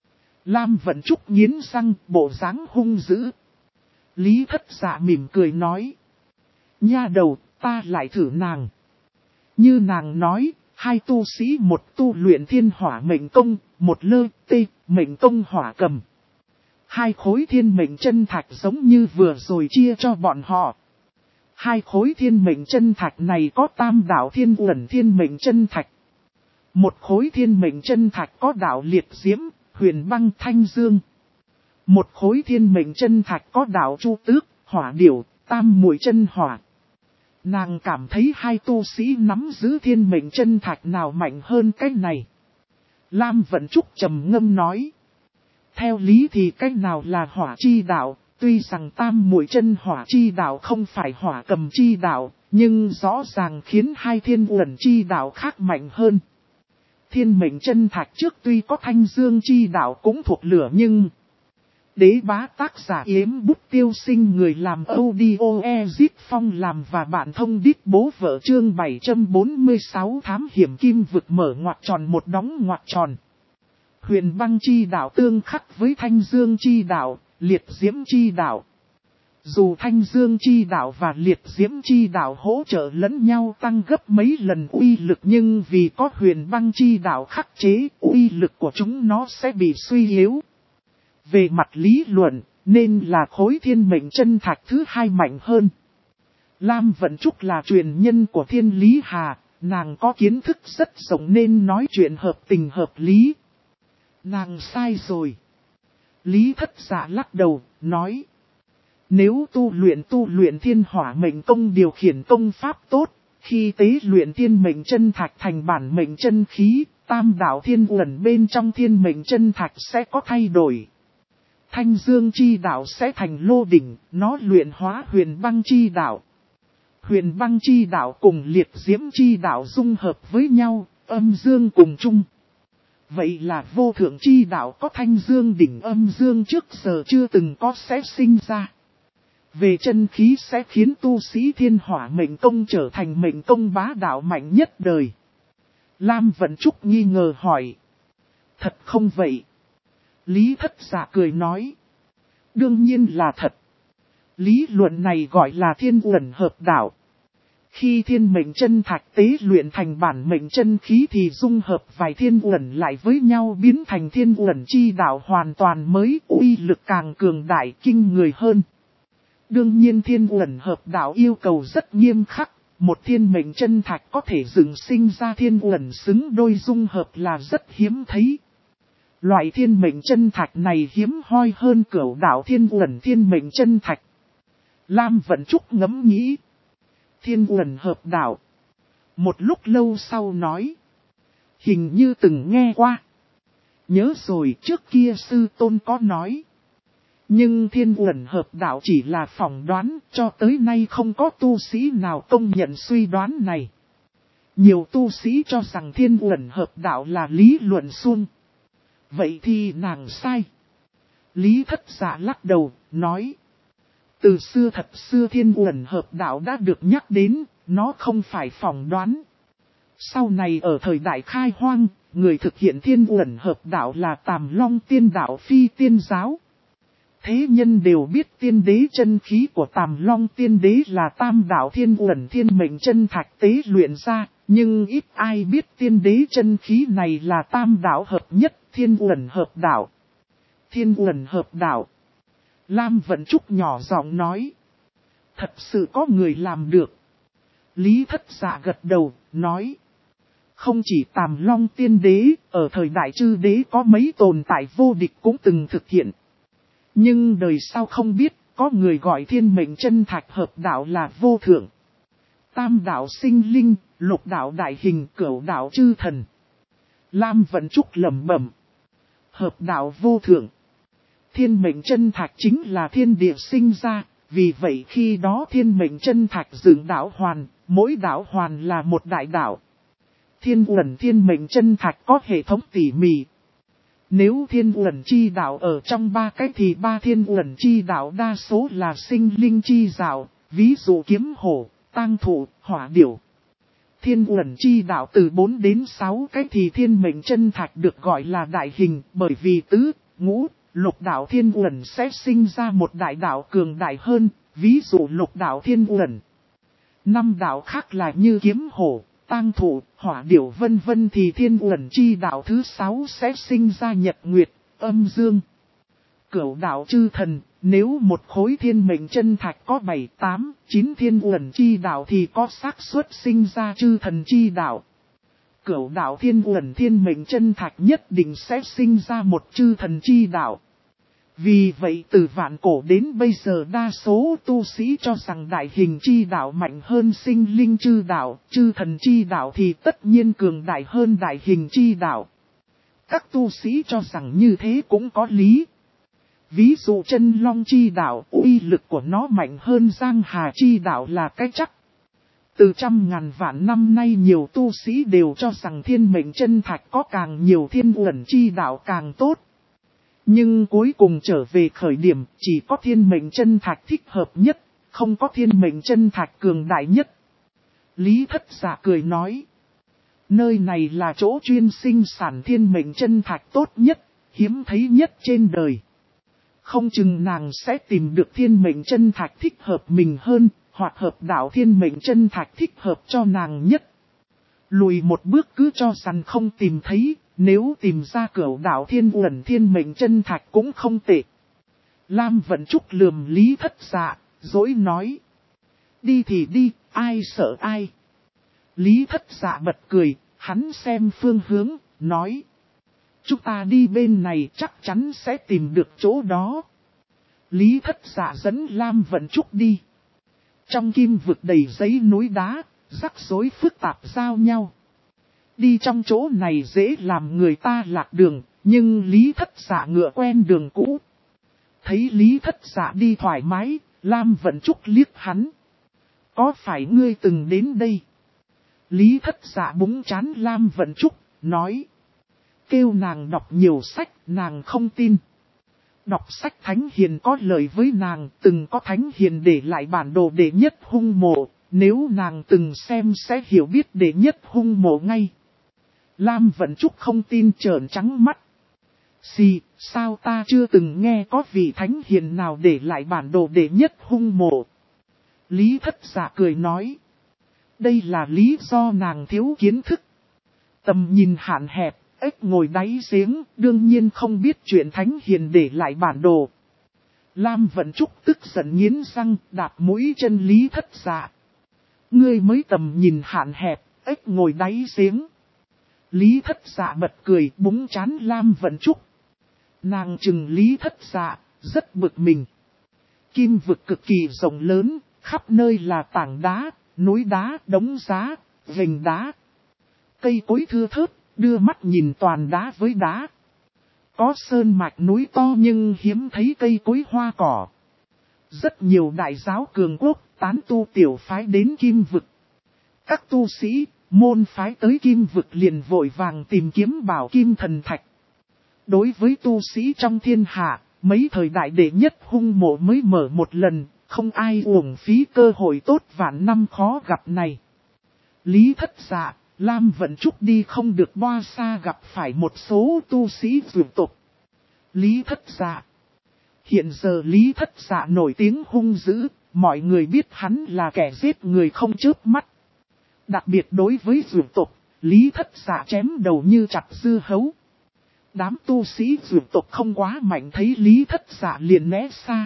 Lam Vận Trúc nghiến răng, bộ dáng hung dữ. Lý Thất Dạ mỉm cười nói. Nha đầu, ta lại thử nàng. Như nàng nói, hai tu sĩ một tu luyện thiên hỏa mệnh công, một lơ tê mệnh công hỏa cầm. Hai khối thiên mệnh chân thạch giống như vừa rồi chia cho bọn họ. Hai khối thiên mệnh chân thạch này có tam đạo thiên uẩn thiên mệnh chân thạch. Một khối thiên mệnh chân thạch có đạo liệt diễm, huyền băng thanh dương. Một khối thiên mệnh chân thạch có đạo chu tước, hỏa điểu, tam muội chân hỏa. Nàng cảm thấy hai tu sĩ nắm giữ thiên mệnh chân thạch nào mạnh hơn cái này. Lam Vận Trúc trầm ngâm nói. Theo lý thì cái nào là hỏa chi đạo, tuy rằng tam muội chân hỏa chi đạo không phải hỏa cầm chi đạo, nhưng rõ ràng khiến hai thiên uẩn chi đạo khác mạnh hơn. Thiên mệnh chân thạch trước tuy có thanh dương chi đạo cũng thuộc lửa nhưng... Đế bá tác giả Yếm Bút Tiêu Sinh người làm audio Ezip Phong làm và bạn thông đít bố vợ chương 746 thám hiểm kim vực mở ngoặc tròn một đóng ngoặc tròn. Huyền băng chi đạo tương khắc với thanh dương chi đạo, liệt diễm chi đạo. Dù thanh dương chi đạo và liệt diễm chi đạo hỗ trợ lẫn nhau tăng gấp mấy lần uy lực nhưng vì có huyền băng chi đạo khắc chế, uy lực của chúng nó sẽ bị suy yếu. Về mặt lý luận, nên là khối thiên mệnh chân thạch thứ hai mạnh hơn. Lam Vận Trúc là truyền nhân của Thiên Lý Hà, nàng có kiến thức rất rộng nên nói chuyện hợp tình hợp lý. Nàng sai rồi. Lý Thất Dạ lắc đầu, nói. Nếu tu luyện thiên hỏa mệnh công điều khiển công pháp tốt, khi tế luyện thiên mệnh chân thạch thành bản mệnh chân khí, tam đạo thiên uẩn bên trong thiên mệnh chân thạch sẽ có thay đổi. Thanh dương chi đạo sẽ thành lô đỉnh, nó luyện hóa huyền băng chi đạo. Huyền băng chi đạo cùng liệt diễm chi đạo dung hợp với nhau, âm dương cùng chung. Vậy là vô thượng chi đạo có thanh dương đỉnh âm dương trước giờ chưa từng có sẽ sinh ra. về chân khí sẽ khiến tu sĩ thiên hỏa mệnh công trở thành mệnh công bá đạo mạnh nhất đời. Lam Vận Trúc nghi ngờ hỏi. Thật không vậy? Lý Thất Dạ cười nói. Đương nhiên là thật. Lý luận này gọi là thiên uẩn hợp đạo. Khi thiên mệnh chân thạch tế luyện thành bản mệnh chân khí thì dung hợp vài thiên uẩn lại với nhau biến thành thiên uẩn chi đạo hoàn toàn mới, uy lực càng cường đại kinh người hơn. Đương nhiên thiên uẩn hợp đạo yêu cầu rất nghiêm khắc, một thiên mệnh chân thạch có thể dựng sinh ra thiên uẩn xứng đôi dung hợp là rất hiếm thấy. Loại thiên mệnh chân thạch này hiếm hoi hơn cửu đạo thiên uẩn thiên mệnh chân thạch. Lam Vận Trúc ngẫm nghĩ. Thiên uẩn hợp đạo. Một lúc lâu sau nói. Hình như từng nghe qua. Nhớ rồi, trước kia sư tôn có nói. Nhưng thiên uẩn hợp đạo chỉ là phỏng đoán, cho tới nay không có tu sĩ nào công nhận suy đoán này. Nhiều tu sĩ cho rằng thiên uẩn hợp đạo là lý luận suông. Vậy thì nàng sai. Lý Thất Dạ lắc đầu, nói. Từ xưa thật xưa thiên uẩn hợp đạo đã được nhắc đến, nó không phải phỏng đoán. Sau này ở thời đại khai hoang, người thực hiện thiên uẩn hợp đạo là Tàm Long tiên đạo phi tiên giáo. Thế nhân đều biết tiên đế chân khí của Tàm Long tiên đế là tam đạo thiên uẩn thiên mệnh chân thạch tế luyện ra, nhưng ít ai biết tiên đế chân khí này là tam đạo hợp nhất thiên uẩn hợp đạo. Thiên uẩn hợp đạo. Lam Vận Trúc nhỏ giọng nói. Thật sự có người làm được. Lý Thất Dạ gật đầu, nói. Không chỉ Tàm Long tiên đế, ở thời đại chư đế có mấy tồn tại vô địch cũng từng thực hiện. Nhưng đời sau không biết, có người gọi thiên mệnh chân thạch hợp đạo là vô thượng. Tam đạo sinh linh, lục đạo đại hình, cửu đạo chư thần. Lam Vận Trúc lẩm bẩm. Hợp đạo vô thượng. Thiên mệnh chân thạch chính là thiên địa sinh ra, vì vậy khi đó thiên mệnh chân thạch dựng đạo hoàn, mỗi đạo hoàn là một đại đạo. Thiên uẩn thiên mệnh chân thạch có hệ thống tỉ mỉ. Nếu thiên uẩn chi đạo ở trong ba cách thì ba thiên uẩn chi đạo đa số là sinh linh chi đạo, ví dụ kiếm hổ, tang thụ, hỏa điểu. Thiên uẩn chi đạo từ 4 đến 6 cách thì thiên mệnh chân thạch được gọi là đại hình, bởi vì tứ, ngũ, lục đạo thiên uẩn sẽ sinh ra một đại đạo cường đại hơn, ví dụ lục đạo thiên uẩn. 5 đạo khác là như kiếm hổ, tang thụ, hỏa điểu vân vân thì thiên uẩn chi đạo thứ 6 sẽ sinh ra nhật nguyệt, âm dương. Cửu đạo chư thần, nếu một khối thiên mệnh chân thạch có 7, 8, 9 thiên uẩn chi đạo thì có xác suất sinh ra chư thần chi đạo. Cửu đạo thiên uẩn thiên mệnh chân thạch nhất định sẽ sinh ra một chư thần chi đạo. Vì vậy từ vạn cổ đến bây giờ đa số tu sĩ cho rằng đại hình chi đạo mạnh hơn sinh linh chư thần chi đạo thì tất nhiên cường đại hơn đại hình chi đạo. Các tu sĩ cho rằng như thế cũng có lý. Ví dụ chân long chi đạo, uy lực của nó mạnh hơn giang hà chi đạo là cái chắc. Từ trăm ngàn vạn năm nay nhiều tu sĩ đều cho rằng thiên mệnh chân thạch có càng nhiều thiên uẩn chi đạo càng tốt. Nhưng cuối cùng trở về khởi điểm chỉ có thiên mệnh chân thạch thích hợp nhất, không có thiên mệnh chân thạch cường đại nhất. Lý Thất Dạ cười nói. Nơi này là chỗ chuyên sinh sản thiên mệnh chân thạch tốt nhất, hiếm thấy nhất trên đời. Không chừng nàng sẽ tìm được thiên mệnh chân thạch thích hợp mình hơn, hoặc hợp đạo thiên mệnh chân thạch thích hợp cho nàng nhất. Lùi một bước cứ cho rằng không tìm thấy, nếu tìm ra cửu đạo thiên uẩn thiên mệnh chân thạch cũng không tệ. Lam Vận Trúc lườm Lý Thất Dạ, dối nói. Đi thì đi, ai sợ ai. Lý Thất Dạ bật cười, hắn xem phương hướng, nói. Chúng ta đi bên này chắc chắn sẽ tìm được chỗ đó. Lý Thất Dạ dẫn Lam Vận Trúc đi. Trong kim vực đầy giấy núi đá, rắc rối phức tạp giao nhau. Đi trong chỗ này dễ làm người ta lạc đường, nhưng Lý Thất Dạ ngựa quen đường cũ. Thấy Lý Thất Dạ đi thoải mái, Lam Vận Trúc liếc hắn. Có phải ngươi từng đến đây? Lý Thất Dạ búng chán Lam Vận Trúc, nói. Kêu nàng đọc nhiều sách, nàng không tin. đọc sách thánh hiền có lời với nàng, từng có thánh hiền để lại bản đồ đệ nhất hung mộ, nếu nàng từng xem sẽ hiểu biết đệ nhất hung mộ ngay. Lam Vận Trúc không tin trợn trắng mắt. Sao ta chưa từng nghe có vị thánh hiền nào để lại bản đồ đệ nhất hung mộ? Lý Thất Dạ cười nói. Đây là lý do nàng thiếu kiến thức. Tầm nhìn hạn hẹp, ếch ngồi đáy giếng, đương nhiên không biết chuyện thánh hiền để lại bản đồ. Lam Vận Trúc tức giận nghiến răng, đạp mũi chân Lý Thất Dạ. Ngươi mới tầm nhìn hạn hẹp, ếch ngồi đáy giếng. Lý Thất Dạ bật cười, búng chán Lam Vận Trúc. Nàng chừng Lý Thất Dạ, rất bực mình. Kim vực cực kỳ rộng lớn, khắp nơi là tảng đá, núi đá, đống đá, vành đá. Cây cối thưa thớt, đưa mắt nhìn toàn đá với đá. Có sơn mạch núi to nhưng hiếm thấy cây cối hoa cỏ. Rất nhiều đại giáo cường quốc, tán tu tiểu phái đến Kim vực. Các tu sĩ, môn phái tới Kim vực liền vội vàng tìm kiếm bảo kim thần thạch. Đối với tu sĩ trong thiên hạ, mấy thời đại đệ nhất hung mộ mới mở một lần, không ai uổng phí cơ hội tốt vạn năm khó gặp này. Lý Thất Dạ, Lam Vận Trúc đi không được bao xa gặp phải một số tu sĩ vượt tục. Lý Thất Dạ. Hiện giờ Lý Thất Dạ nổi tiếng hung dữ, mọi người biết hắn là kẻ giết người không chớp mắt. Đặc biệt đối với vượt tục, Lý Thất Dạ chém đầu như chặt dưa hấu. Đám tu sĩ vượt tục không quá mạnh thấy Lý Thất Dạ liền né xa.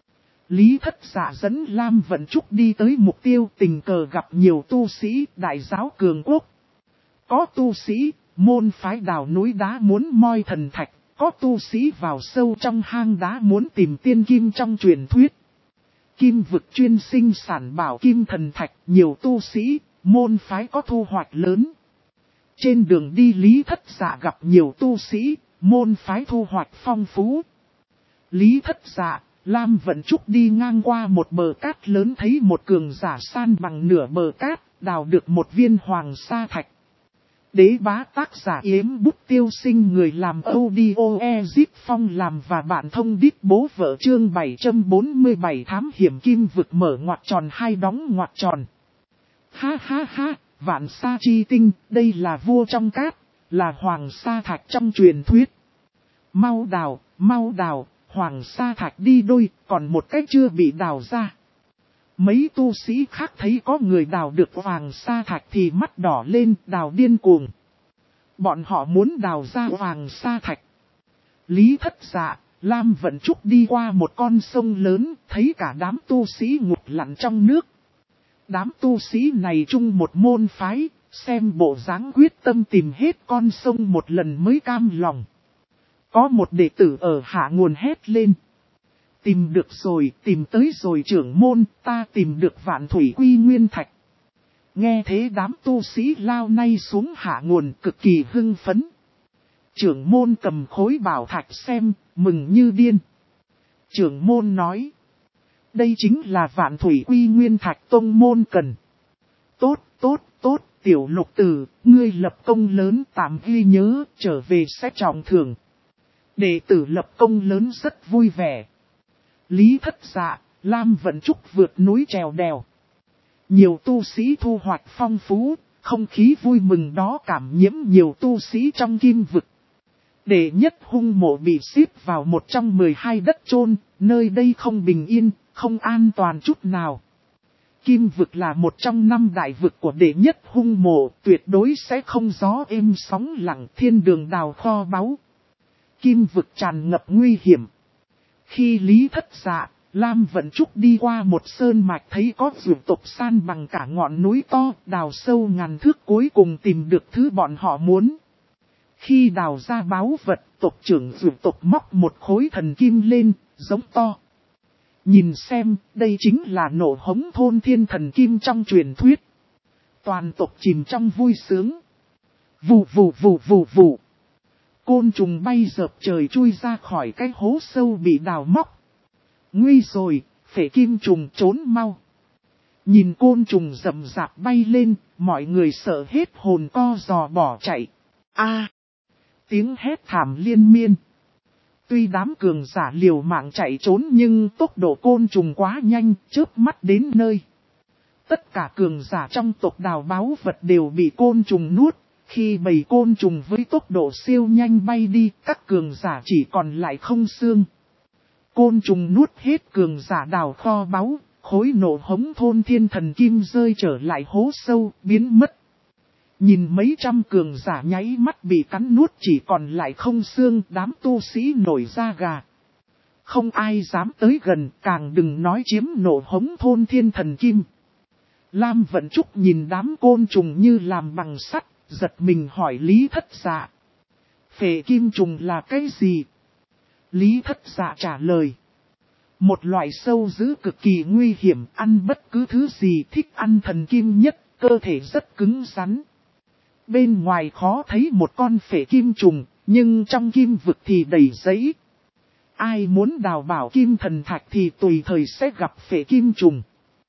Lý Thất Dạ dẫn Lam Vận Trúc đi tới mục tiêu, tình cờ gặp nhiều tu sĩ đại giáo cường quốc. Có tu sĩ, môn phái đào núi đá muốn moi thần thạch, có tu sĩ vào sâu trong hang đá muốn tìm tiên kim trong truyền thuyết. Kim vực chuyên sinh sản bảo kim thần thạch, nhiều tu sĩ, môn phái có thu hoạch lớn. Trên đường đi Lý Thất Dạ gặp nhiều tu sĩ, môn phái thu hoạch phong phú. Lý Thất Dạ, Lam Vận Trúc đi ngang qua một bờ cát lớn thấy một cường giả san bằng nửa bờ cát, đào được một viên hoàng sa thạch. Đế bá tác giả Yếm Bút Tiêu Sinh người làm audio Ezip Phong làm và bạn thông đít bố vợ chương 747 thám hiểm Kim vực mở ngoặc tròn hai đóng ngoặc tròn. Ha ha ha, vạn sa chi tinh, đây là vua trong cát, là hoàng sa thạch trong truyền thuyết. Mau đào, hoàng sa thạch đi đôi, còn một cách chưa bị đào ra. Mấy tu sĩ khác thấy có người đào được hoàng sa thạch thì mắt đỏ lên, đào điên cuồng. Bọn họ muốn đào ra hoàng sa thạch. Lý Thất Dạ, Lam Vận Trúc đi qua một con sông lớn, thấy cả đám tu sĩ ngụp lặn trong nước. Đám tu sĩ này chung một môn phái, xem bộ dáng quyết tâm tìm hết con sông một lần mới cam lòng. Có một đệ tử ở hạ nguồn hét lên. Tìm được rồi, tìm tới rồi trưởng môn, ta tìm được Vạn Thủy Quy Nguyên Thạch. Nghe thế đám tu sĩ lao nay xuống hạ nguồn cực kỳ hưng phấn. Trưởng môn cầm khối bảo thạch xem, mừng như điên. Trưởng môn nói. Đây chính là Vạn Thủy Quy Nguyên Thạch tông môn cần. Tốt, tiểu lục tử, ngươi lập công lớn tạm ghi nhớ, trở về sẽ trọng thưởng. Đệ tử lập công lớn rất vui vẻ. Lý Thất Dạ, Lam Vận Trúc vượt núi trèo đèo. Nhiều tu sĩ thu hoạch phong phú, không khí vui mừng đó cảm nhiễm nhiều tu sĩ trong Kim vực. Đệ nhất hung mộ bị xếp vào một trong 12 đất chôn, nơi đây không bình yên, không an toàn chút nào. Kim vực là một trong 5 đại vực của đệ nhất hung mộ, tuyệt đối sẽ không gió êm sóng lặng, thiên đường đào kho báu. Kim vực tràn ngập nguy hiểm. Khi Lý Thất Dạ, Lam Vận Trúc đi qua một sơn mạch thấy có vượt tộc san bằng cả ngọn núi to, đào sâu ngàn thước cuối cùng tìm được thứ bọn họ muốn. Khi đào ra báu vật, tộc trưởng vượt tộc móc một khối thần kim lên, giống to. Nhìn xem, đây chính là nổ hống thôn thiên thần kim trong truyền thuyết. Toàn tộc chìm trong vui sướng. Vù. Côn trùng bay dợp trời chui ra khỏi cái hố sâu bị đào móc. Nguy rồi, phệ kim trùng trốn mau. Nhìn côn trùng rậm rạp bay lên, mọi người sợ hết hồn co giò bỏ chạy. A! Tiếng hét thảm liên miên. Tuy đám cường giả liều mạng chạy trốn nhưng tốc độ côn trùng quá nhanh, chớp mắt đến nơi. Tất cả cường giả trong tộc đào báu vật đều bị côn trùng nuốt. Khi bầy côn trùng với tốc độ siêu nhanh bay đi, các cường giả chỉ còn lại không xương. Côn trùng nuốt hết cường giả đào kho báu, khối nổ hống thôn thiên thần kim rơi trở lại hố sâu, biến mất. Nhìn mấy trăm cường giả nháy mắt bị cắn nuốt chỉ còn lại không xương, đám tu sĩ nổi da gà. Không ai dám tới gần, càng đừng nói chiếm nổ hống thôn thiên thần kim. Lam Vận Trúc nhìn đám côn trùng như làm bằng sắt, giật mình hỏi Lý Thất Dạ. Phệ kim trùng là cái gì? Lý Thất Dạ trả lời. Một loại sâu dữ cực kỳ nguy hiểm, ăn bất cứ thứ gì thích ăn thần kim nhất, cơ thể rất cứng rắn. Bên ngoài khó thấy một con phệ kim trùng, nhưng trong kim vực thì đầy giấy. Ai muốn đào bảo kim thần thạch thì tùy thời sẽ gặp phệ kim trùng.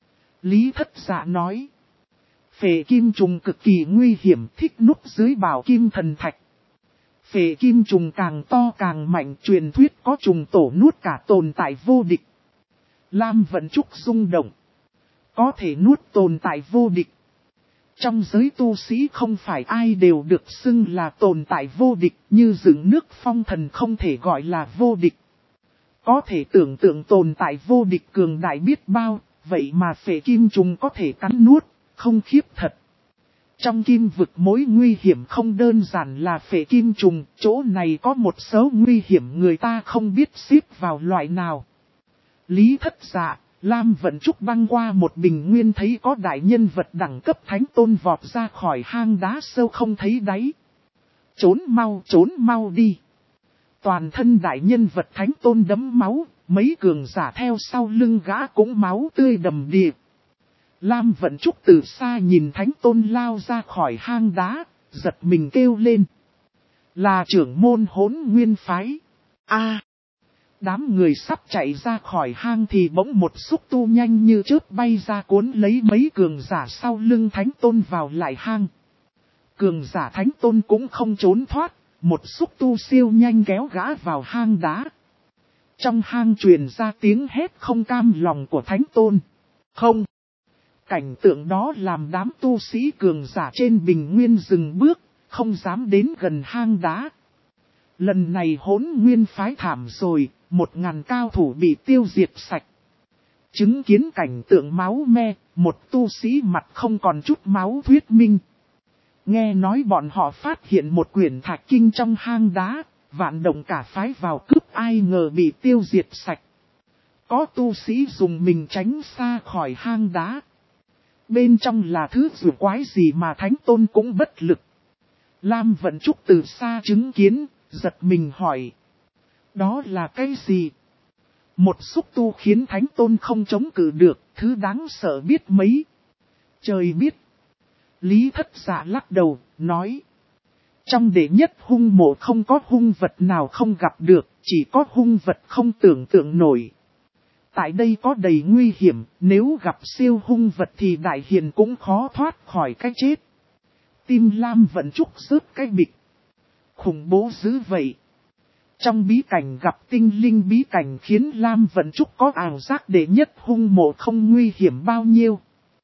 Lý Thất Dạ nói. Phệ kim trùng cực kỳ nguy hiểm, thích núp dưới bảo kim thần thạch. Phệ kim trùng càng to càng mạnh, truyền thuyết có trùng tổ nuốt cả tồn tại vô địch. Lam Vận Trúc rung động. Có thể nuốt tồn tại vô địch. Trong giới tu sĩ không phải ai đều được xưng là tồn tại vô địch, như dựng nước phong thần không thể gọi là vô địch. Có thể tưởng tượng tồn tại vô địch cường đại biết bao, vậy mà phệ kim trùng có thể cắn nuốt, không khiếp thật. Trong kim vực mối nguy hiểm không đơn giản là phệ kim trùng, chỗ này có một số nguy hiểm người ta không biết xếp vào loại nào. Lý Thất Dạ, Lam Vận Trúc băng qua một bình nguyên thấy có đại nhân vật đẳng cấp thánh tôn vọt ra khỏi hang đá sâu không thấy đáy. Trốn mau đi. Toàn thân đại nhân vật thánh tôn đẫm máu, mấy cường giả theo sau lưng gã cũng máu tươi đầm đìa. Lam Vận Trúc từ xa nhìn thánh tôn lao ra khỏi hang đá, giật mình kêu lên. Là trưởng môn Hỗn Nguyên phái. Đám người sắp chạy ra khỏi hang thì bỗng một xúc tu nhanh như chớp bay ra cuốn lấy mấy cường giả sau lưng thánh tôn vào lại hang. Cường giả thánh tôn cũng không trốn thoát, một xúc tu siêu nhanh kéo gã vào hang đá. Trong hang truyền ra tiếng hét không cam lòng của thánh tôn. Không! Cảnh tượng đó làm đám tu sĩ cường giả trên bình nguyên dừng bước, không dám đến gần hang đá. Lần này Hỗn Nguyên phái thảm rồi, 1000 cao thủ bị tiêu diệt sạch. Chứng kiến cảnh tượng máu me, một tu sĩ mặt không còn chút máu thuyết minh. Nghe nói bọn họ phát hiện một quyển thạch kinh trong hang đá, vạn động cả phái vào cướp ai ngờ bị tiêu diệt sạch. Có tu sĩ dùng mình tránh xa khỏi hang đá. Bên trong là thứ rùa quái gì mà thánh tôn cũng bất lực. Lam Vận Trúc từ xa chứng kiến, giật mình hỏi. Đó là cái gì? Một xúc tu khiến thánh tôn không chống cự được, thứ đáng sợ biết mấy. Trời biết. Lý Thất Dạ lắc đầu, nói. Trong đệ nhất hung mộ không có hung vật nào không gặp được, chỉ có hung vật không tưởng tượng nổi. Tại đây có đầy nguy hiểm, nếu gặp siêu hung vật thì đại hiền cũng khó thoát khỏi cái chết. Tim Lam Vận Trúc rớt cái bịch. Khủng bố dữ vậy. Trong bí cảnh gặp tinh linh bí cảnh khiến Lam Vận Trúc có ảo giác đệ nhất hung mộ không nguy hiểm bao nhiêu.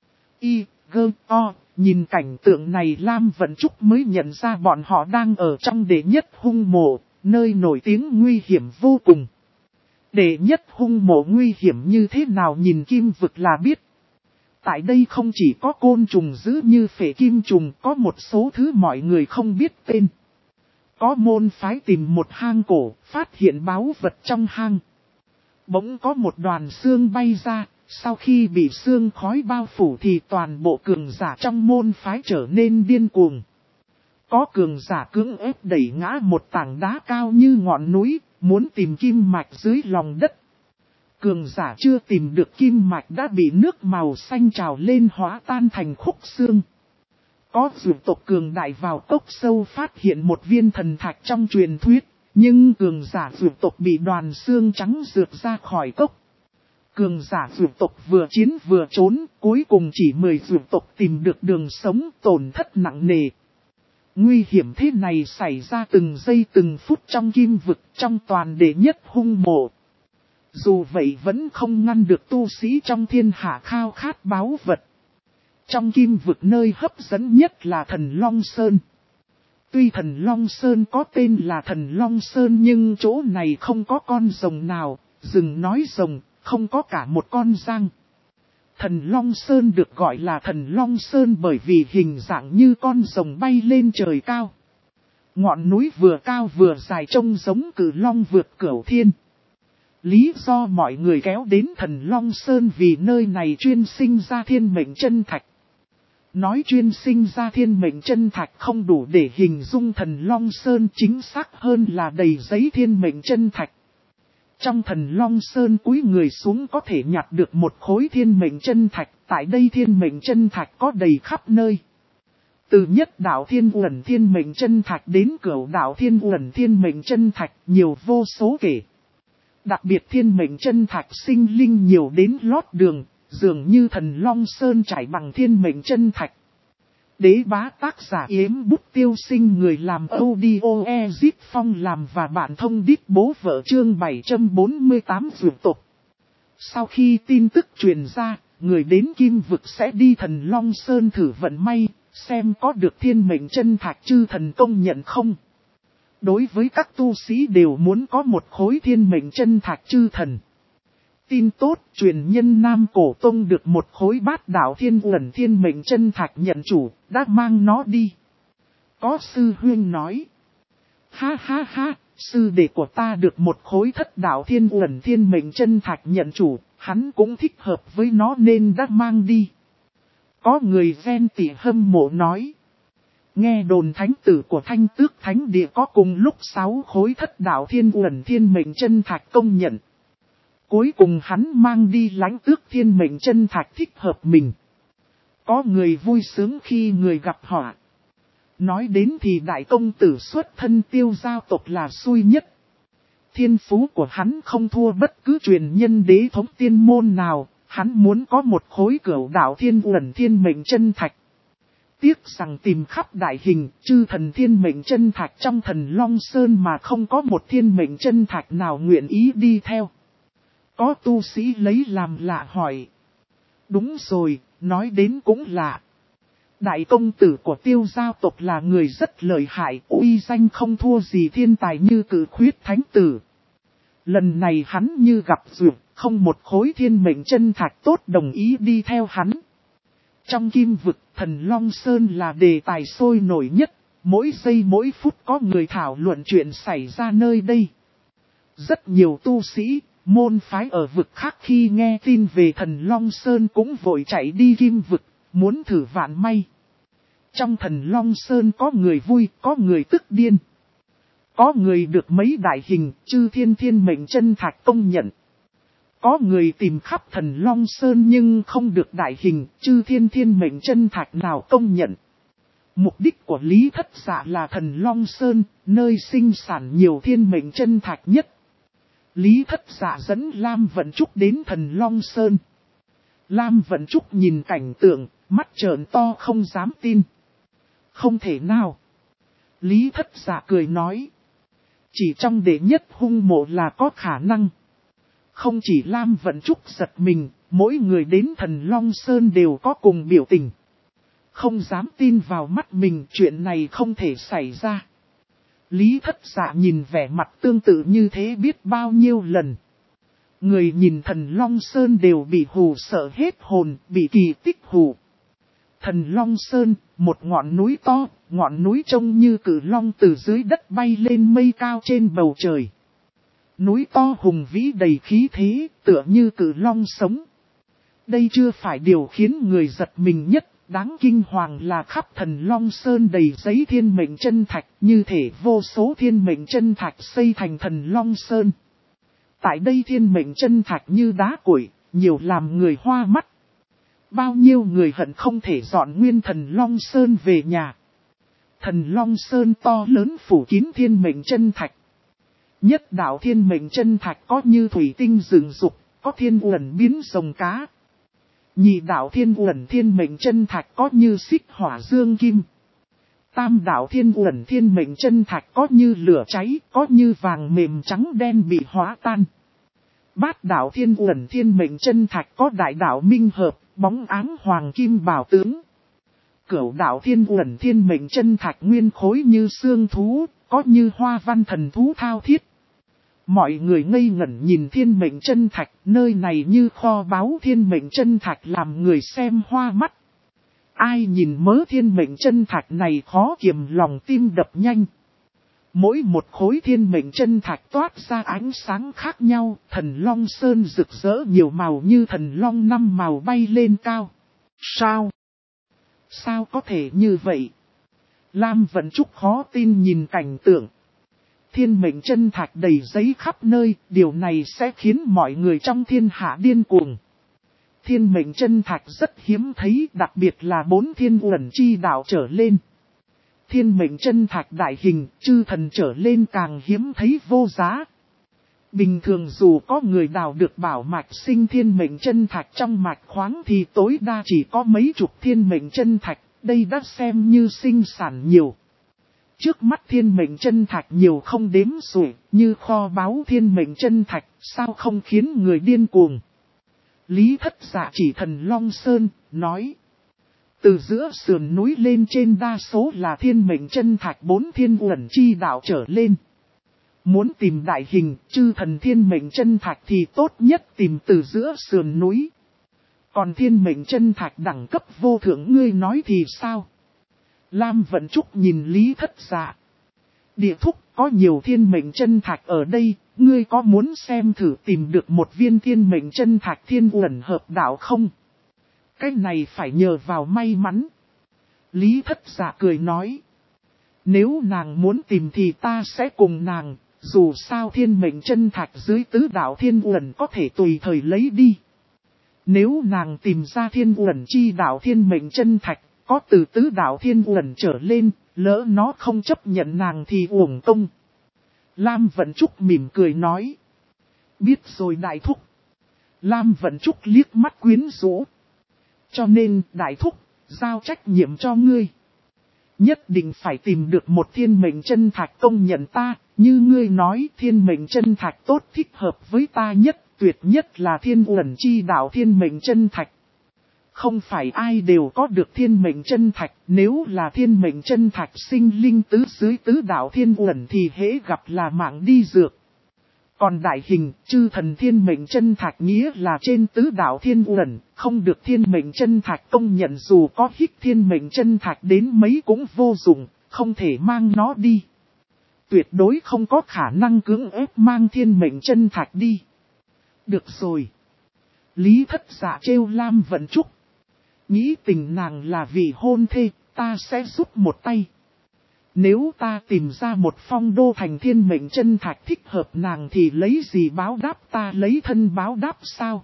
Nhìn cảnh tượng này Lam Vận Trúc mới nhận ra bọn họ đang ở trong đệ nhất hung mộ, nơi nổi tiếng nguy hiểm vô cùng. Đệ nhất hung mộ nguy hiểm như thế nào nhìn kim vực là biết. Tại đây không chỉ có côn trùng dữ như phệ kim trùng, có một số thứ mọi người không biết tên. Có môn phái tìm một hang cổ, phát hiện báu vật trong hang. Bỗng có một đoàn xương bay ra, sau khi bị xương khói bao phủ thì toàn bộ cường giả trong môn phái trở nên điên cuồng. Có cường giả cưỡng ép đẩy ngã một tảng đá cao như ngọn núi, muốn tìm kim mạch dưới lòng đất. Cường giả chưa tìm được kim mạch đã bị nước màu xanh trào lên hóa tan thành khúc xương. Có dược tộc cường đại vào cốc sâu phát hiện một viên thần thạch trong truyền thuyết, nhưng cường giả dược tộc bị đoàn xương trắng rượt ra khỏi cốc. Cường giả dược tộc vừa chiến vừa trốn, cuối cùng chỉ 10 dược tộc tìm được đường sống, tổn thất nặng nề. Nguy hiểm thế này xảy ra từng giây từng phút trong kim vực trong toàn đệ nhất hung mộ. Dù vậy vẫn không ngăn được tu sĩ trong thiên hạ khao khát báu vật. Trong kim vực nơi hấp dẫn nhất là Thần Long Sơn. Tuy Thần Long Sơn có tên là Thần Long Sơn nhưng chỗ này không có con rồng nào, rừng nói rồng, không có cả một con giang. Thần Long Sơn được gọi là Thần Long Sơn bởi vì hình dạng như con rồng bay lên trời cao. Ngọn núi vừa cao vừa dài trông giống cử long vượt cửu thiên. Lý do mọi người kéo đến Thần Long Sơn vì nơi này chuyên sinh ra thiên mệnh chân thạch. Nói chuyên sinh ra thiên mệnh chân thạch không đủ để hình dung Thần Long Sơn, chính xác hơn là đầy giấy thiên mệnh chân thạch. Trong Thần Long Sơn cúi người xuống có thể nhặt được một khối thiên mệnh chân thạch, tại đây thiên mệnh chân thạch có đầy khắp nơi. Từ nhất đạo thiên uẩn thiên mệnh chân thạch đến cửu đạo thiên uẩn thiên mệnh chân thạch nhiều vô số kể. Đặc biệt thiên mệnh chân thạch sinh linh nhiều đến lót đường, dường như Thần Long Sơn trải bằng thiên mệnh chân thạch. Đế bá tác giả Yếm Bút Tiêu Sinh, người làm audio Ezip Phong làm và bạn thông đít bố vợ chương 748 vượt tục. Sau khi tin tức truyền ra, người đến kim vực sẽ đi Thần Long Sơn thử vận may, xem có được thiên mệnh chân thạch chư thần công nhận không. Đối với các tu sĩ đều muốn có một khối thiên mệnh chân thạch chư thần. Tin tốt, truyền nhân Nam Cổ Tông được một khối bát đạo thiên uẩn thiên mệnh chân thạch nhận chủ, đã mang nó đi. Có sư huynh nói. Ha ha ha, sư đệ của ta được một khối thất đạo thiên uẩn thiên mệnh chân thạch nhận chủ, hắn cũng thích hợp với nó nên đã mang đi. Có người ghen tị hâm mộ nói. Nghe đồn thánh tử của Thanh Tước Thánh Địa có cùng lúc 6 khối thất đạo thiên uẩn thiên mệnh chân thạch công nhận. Cuối cùng hắn mang đi Lãnh Tước thiên mệnh chân thạch thích hợp mình. Có người vui sướng khi người gặp họ. Nói đến thì đại công tử xuất thân Tiêu Giao tộc là xui nhất. Thiên phú của hắn không thua bất cứ truyền nhân đế thống tiên môn nào, hắn muốn có một khối cửu đạo thiên uẩn thiên mệnh chân thạch. Tiếc rằng tìm khắp đại hình, chư thần thiên mệnh chân thạch trong Thần Long Sơn mà không có một thiên mệnh chân thạch nào nguyện ý đi theo. Có tu sĩ lấy làm lạ hỏi. Đúng rồi, nói đến cũng lạ. Đại công tử của Tiêu Giao tộc là người rất lợi hại, uy danh không thua gì thiên tài như Cử Khuyết Thánh Tử. Lần này hắn như gặp duyệt, không một khối thiên mệnh chân thạch tốt đồng ý đi theo hắn. Trong kim vực, Thần Long Sơn là đề tài sôi nổi nhất, mỗi giây mỗi phút có người thảo luận chuyện xảy ra nơi đây. Rất nhiều tu sĩ, môn phái ở vực khác khi nghe tin về Thần Long Sơn cũng vội chạy đi kim vực, muốn thử vạn may. Trong Thần Long Sơn có người vui, có người tức điên. Có người được mấy đại hình, chư thiên thiên mệnh chân thạch công nhận. Có người tìm khắp Thần Long Sơn nhưng không được đại hình, chư thiên thiên mệnh chân thạch nào công nhận. Mục đích của Lý Thất Dạ là Thần Long Sơn, nơi sinh sản nhiều thiên mệnh chân thạch nhất. Lý Thất Dạ dẫn Lam Vận Trúc đến Thần Long Sơn. Lam Vận Trúc nhìn cảnh tượng, mắt trợn to không dám tin. Không thể nào. Lý Thất Dạ cười nói. Chỉ trong đệ nhất hung mộ là có khả năng. Không chỉ Lam Vận Trúc giật mình, mỗi người đến Thần Long Sơn đều có cùng biểu tình. Không dám tin vào mắt mình, chuyện này không thể xảy ra. Lý Thất Dạ nhìn vẻ mặt tương tự như thế biết bao nhiêu lần. Người nhìn Thần Long Sơn đều bị hù sợ hết hồn, bị kỳ tích hù. Thần Long Sơn, một ngọn núi to, ngọn núi trông như cử long từ dưới đất bay lên mây cao trên bầu trời. Núi to hùng vĩ đầy khí thế, tựa như cử long sống. Đây chưa phải điều khiến người giật mình nhất, đáng kinh hoàng là khắp Thần Long Sơn đầy giấy thiên mệnh chân thạch, như thể vô số thiên mệnh chân thạch xây thành Thần Long Sơn. Tại đây thiên mệnh chân thạch như đá củi, nhiều làm người hoa mắt. Bao nhiêu người hận không thể dọn nguyên Thần Long Sơn về nhà. Thần Long Sơn to lớn phủ kín thiên mệnh chân thạch. Nhất đạo thiên mệnh chân thạch có như thủy tinh rừng rục, có thiên uẩn biến rồng cá. Nhị đạo thiên uẩn thiên mệnh chân thạch có như xích hỏa dương kim. Tam đạo thiên uẩn thiên mệnh chân thạch có như lửa cháy, có như vàng mềm trắng đen bị hóa tan. Bát đạo thiên uẩn thiên mệnh chân thạch có đại đạo minh hợp, bóng áng hoàng kim bảo tướng. Cửu đạo thiên uẩn thiên mệnh chân thạch nguyên khối như xương thú, có như hoa văn thần thú thao thiết. Mọi người ngây ngẩn nhìn thiên mệnh chân thạch, nơi này như kho báu thiên mệnh chân thạch làm người xem hoa mắt. Ai nhìn mớ thiên mệnh chân thạch này khó kiềm lòng tim đập nhanh. Mỗi một khối thiên mệnh chân thạch toát ra ánh sáng khác nhau, thần long sơn rực rỡ nhiều màu như thần long năm màu bay lên cao. Sao? Sao có thể như vậy? Lam Vận Trúc khó tin nhìn cảnh tượng. Thiên mệnh chân thạch đầy giấy khắp nơi, điều này sẽ khiến mọi người trong thiên hạ điên cuồng. Thiên mệnh chân thạch rất hiếm thấy, đặc biệt là 4 thiên uẩn chi đạo trở lên. Thiên mệnh chân thạch đại hình, chư thần trở lên càng hiếm thấy vô giá. Bình thường dù có người đào được bảo mạch sinh thiên mệnh chân thạch trong mạch khoáng thì tối đa chỉ có mấy chục thiên mệnh chân thạch, đây đã xem như sinh sản nhiều. Trước mắt thiên mệnh chân thạch nhiều không đếm xuể, như kho báu thiên mệnh chân thạch, sao không khiến người điên cuồng. Lý Thất Dạ chỉ thần Long Sơn, nói. Từ giữa sườn núi lên trên đa số là thiên mệnh chân thạch 4 thiên uẩn chi đạo trở lên. Muốn tìm đại hình, chư thần thiên mệnh chân thạch thì tốt nhất tìm từ giữa sườn núi. Còn thiên mệnh chân thạch đẳng cấp vô thượng ngươi nói thì sao? Lam Vận Trúc nhìn Lý Thất Dạ. Địa thúc có nhiều thiên mệnh chân thạch ở đây, ngươi có muốn xem thử tìm được một viên thiên mệnh chân thạch thiên uẩn hợp đạo không? Cái này phải nhờ vào may mắn. Lý Thất Dạ cười nói. Nếu nàng muốn tìm thì ta sẽ cùng nàng, dù sao thiên mệnh chân thạch dưới tứ đạo thiên uẩn có thể tùy thời lấy đi. Nếu nàng tìm ra thiên uẩn chi đạo thiên mệnh chân thạch, có từ tứ đạo thiên uẩn trở lên, lỡ nó không chấp nhận nàng thì uổng công. Lam Vận Trúc mỉm cười nói. Biết rồi đại thúc. Lam Vận Trúc liếc mắt quyến rũ. Cho nên, đại thúc, giao trách nhiệm cho ngươi. Nhất định phải tìm được một thiên mệnh chân thạch công nhận ta, như ngươi nói thiên mệnh chân thạch tốt thích hợp với ta nhất, tuyệt nhất là thiên uẩn chi đạo thiên mệnh chân thạch. Không phải ai đều có được thiên mệnh chân thạch, nếu là thiên mệnh chân thạch sinh linh tứ dưới tứ đạo thiên uẩn thì hễ gặp là mạng đi dược. Còn đại hình, chư thần thiên mệnh chân thạch nghĩa là trên tứ đạo thiên uẩn, không được thiên mệnh chân thạch công nhận dù có hích thiên mệnh chân thạch đến mấy cũng vô dụng, không thể mang nó đi. Tuyệt đối không có khả năng cưỡng ép mang thiên mệnh chân thạch đi. Được rồi. Lý Thất Dạ trêu Lam Vận Trúc. Nghĩ tình nàng là vị hôn thê, ta sẽ giúp một tay. Nếu ta tìm ra một phong đô thành thiên mệnh chân thạch thích hợp nàng thì lấy gì báo đáp ta lấy thân báo đáp sao?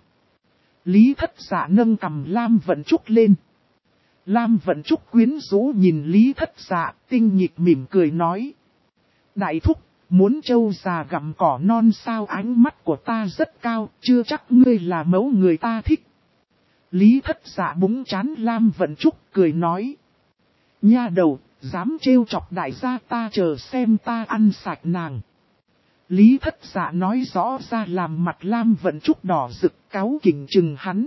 Lý Thất Dạ nâng cầm Lam Vận Trúc lên. Lam Vận Trúc quyến rũ nhìn Lý Thất Dạ, tinh nhịp mỉm cười nói. Đại thúc, muốn trâu già gặm cỏ non sao ánh mắt của ta rất cao, chưa chắc ngươi là mẫu người ta thích. Lý Thất Dạ búng chán Lam Vận Trúc cười nói. Nha đầu, dám trêu chọc đại gia ta chờ xem ta ăn sạch nàng. Lý Thất Dạ nói rõ ra làm mặt Lam Vận Trúc đỏ rực cáu kỉnh chừng hắn.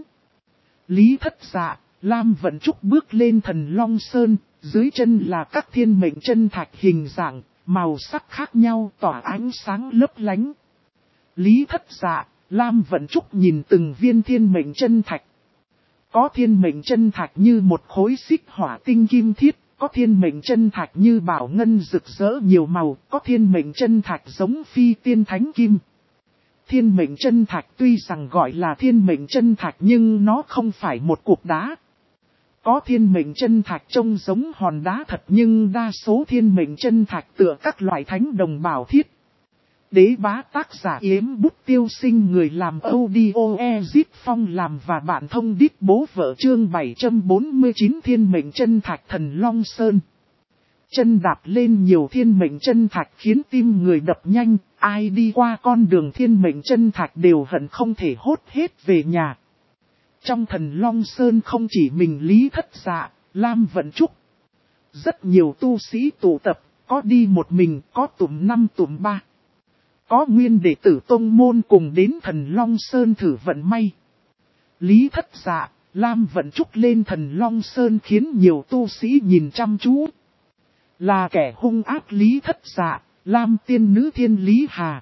Lý Thất Dạ, Lam Vận Trúc bước lên thần Long Sơn, dưới chân là các thiên mệnh chân thạch hình dạng, màu sắc khác nhau tỏa ánh sáng lấp lánh. Lý Thất Dạ, Lam Vận Trúc nhìn từng viên thiên mệnh chân thạch. Có thiên mệnh chân thạch như một khối xích hỏa tinh kim thiết, có thiên mệnh chân thạch như bảo ngân rực rỡ nhiều màu, có thiên mệnh chân thạch giống phi tiên thánh kim. Thiên mệnh chân thạch tuy rằng gọi là thiên mệnh chân thạch nhưng nó không phải một cục đá. Có thiên mệnh chân thạch trông giống hòn đá thật nhưng đa số thiên mệnh chân thạch tựa các loại thánh đồng bảo thiết. Đế bá tác giả Yếm Bút Tiêu Sinh người làm audio Ezit Phong làm và bạn thông đít bố vợ chương 749 thiên mệnh chân thạch thần Long Sơn. Chân đạp lên nhiều thiên mệnh chân thạch khiến tim người đập nhanh, ai đi qua con đường thiên mệnh chân thạch đều hận không thể hốt hết về nhà. Trong thần Long Sơn không chỉ mình Lý Thất Dạ, Lam Vận Trúc. Rất nhiều tu sĩ tụ tập, có đi một mình, có tụm 5 tụm 3. Có nguyên đệ tử tông môn cùng đến Thần Long Sơn thử vận may. Lý Thất Dạ, Lam Vận Trúc lên Thần Long Sơn khiến nhiều tu sĩ nhìn chăm chú. Là kẻ hung ác Lý Thất Dạ, Lam tiên nữ Thiên Lý Hà.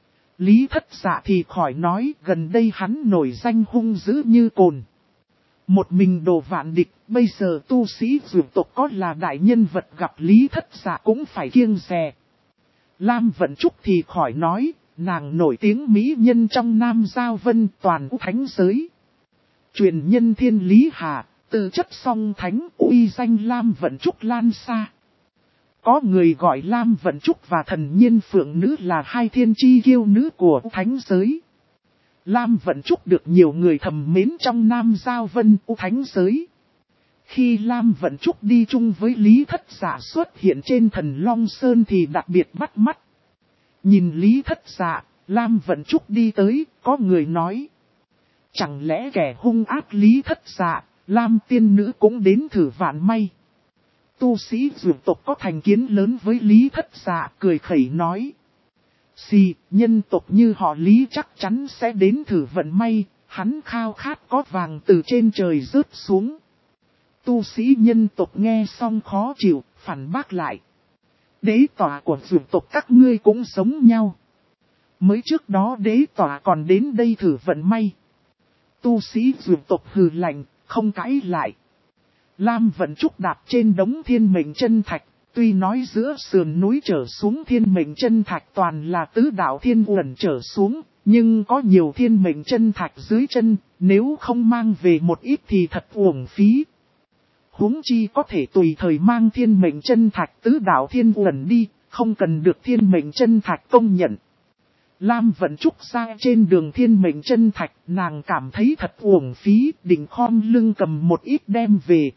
Lý Thất Dạ thì khỏi nói, gần đây hắn nổi danh hung dữ như cồn. Một mình đồ vạn địch, bây giờ tu sĩ dược tộc có là đại nhân vật gặp Lý Thất Dạ cũng phải kiêng dè. Lam Vận Trúc thì khỏi nói, nàng nổi tiếng mỹ nhân trong Nam Giao Vân toàn thánh giới. Truyền nhân Thiên Lý Hà, tư chất song thánh, uy danh Lam Vận Trúc lan xa. Có người gọi Lam Vận Trúc và Thần Nhiên Phượng Nữ là hai thiên chi kiêu nữ của thánh giới. Lam Vận Trúc được nhiều người thầm mến trong Nam Giao Vân thánh giới. Khi Lam Vận Trúc đi chung với Lý Thất Dạ xuất hiện trên Thần Long Sơn thì đặc biệt bắt mắt. Nhìn Lý Thất Dạ, Lam Vận Trúc đi tới, có người nói. Chẳng lẽ kẻ hung ác Lý Thất Dạ, Lam tiên nữ cũng đến thử vạn may. Tu sĩ dược tộc có thành kiến lớn với Lý Thất Dạ cười khẩy nói. Xì, nhân tộc như họ Lý chắc chắn sẽ đến thử vận may, hắn khao khát có vàng từ trên trời rớt xuống. Tu sĩ nhân tộc nghe xong khó chịu, phản bác lại. Đế tọa của dược tộc các ngươi cũng giống nhau. Mới trước đó đế tọa còn đến đây thử vận may. Tu sĩ dược tộc hừ lạnh, không cãi lại. Lam Vận Trúc đạp trên đống thiên mệnh chân thạch, tuy nói giữa sườn núi trở xuống thiên mệnh chân thạch toàn là tứ đạo thiên uẩn trở xuống, nhưng có nhiều thiên mệnh chân thạch dưới chân, nếu không mang về một ít thì thật uổng phí. Huống chi có thể tùy thời mang thiên mệnh chân thạch tứ đạo thiên uẩn đi, không cần được thiên mệnh chân thạch công nhận. Lam Vận Trúc ra trên đường thiên mệnh chân thạch, nàng cảm thấy thật uổng phí, định khom lưng cầm một ít đem về.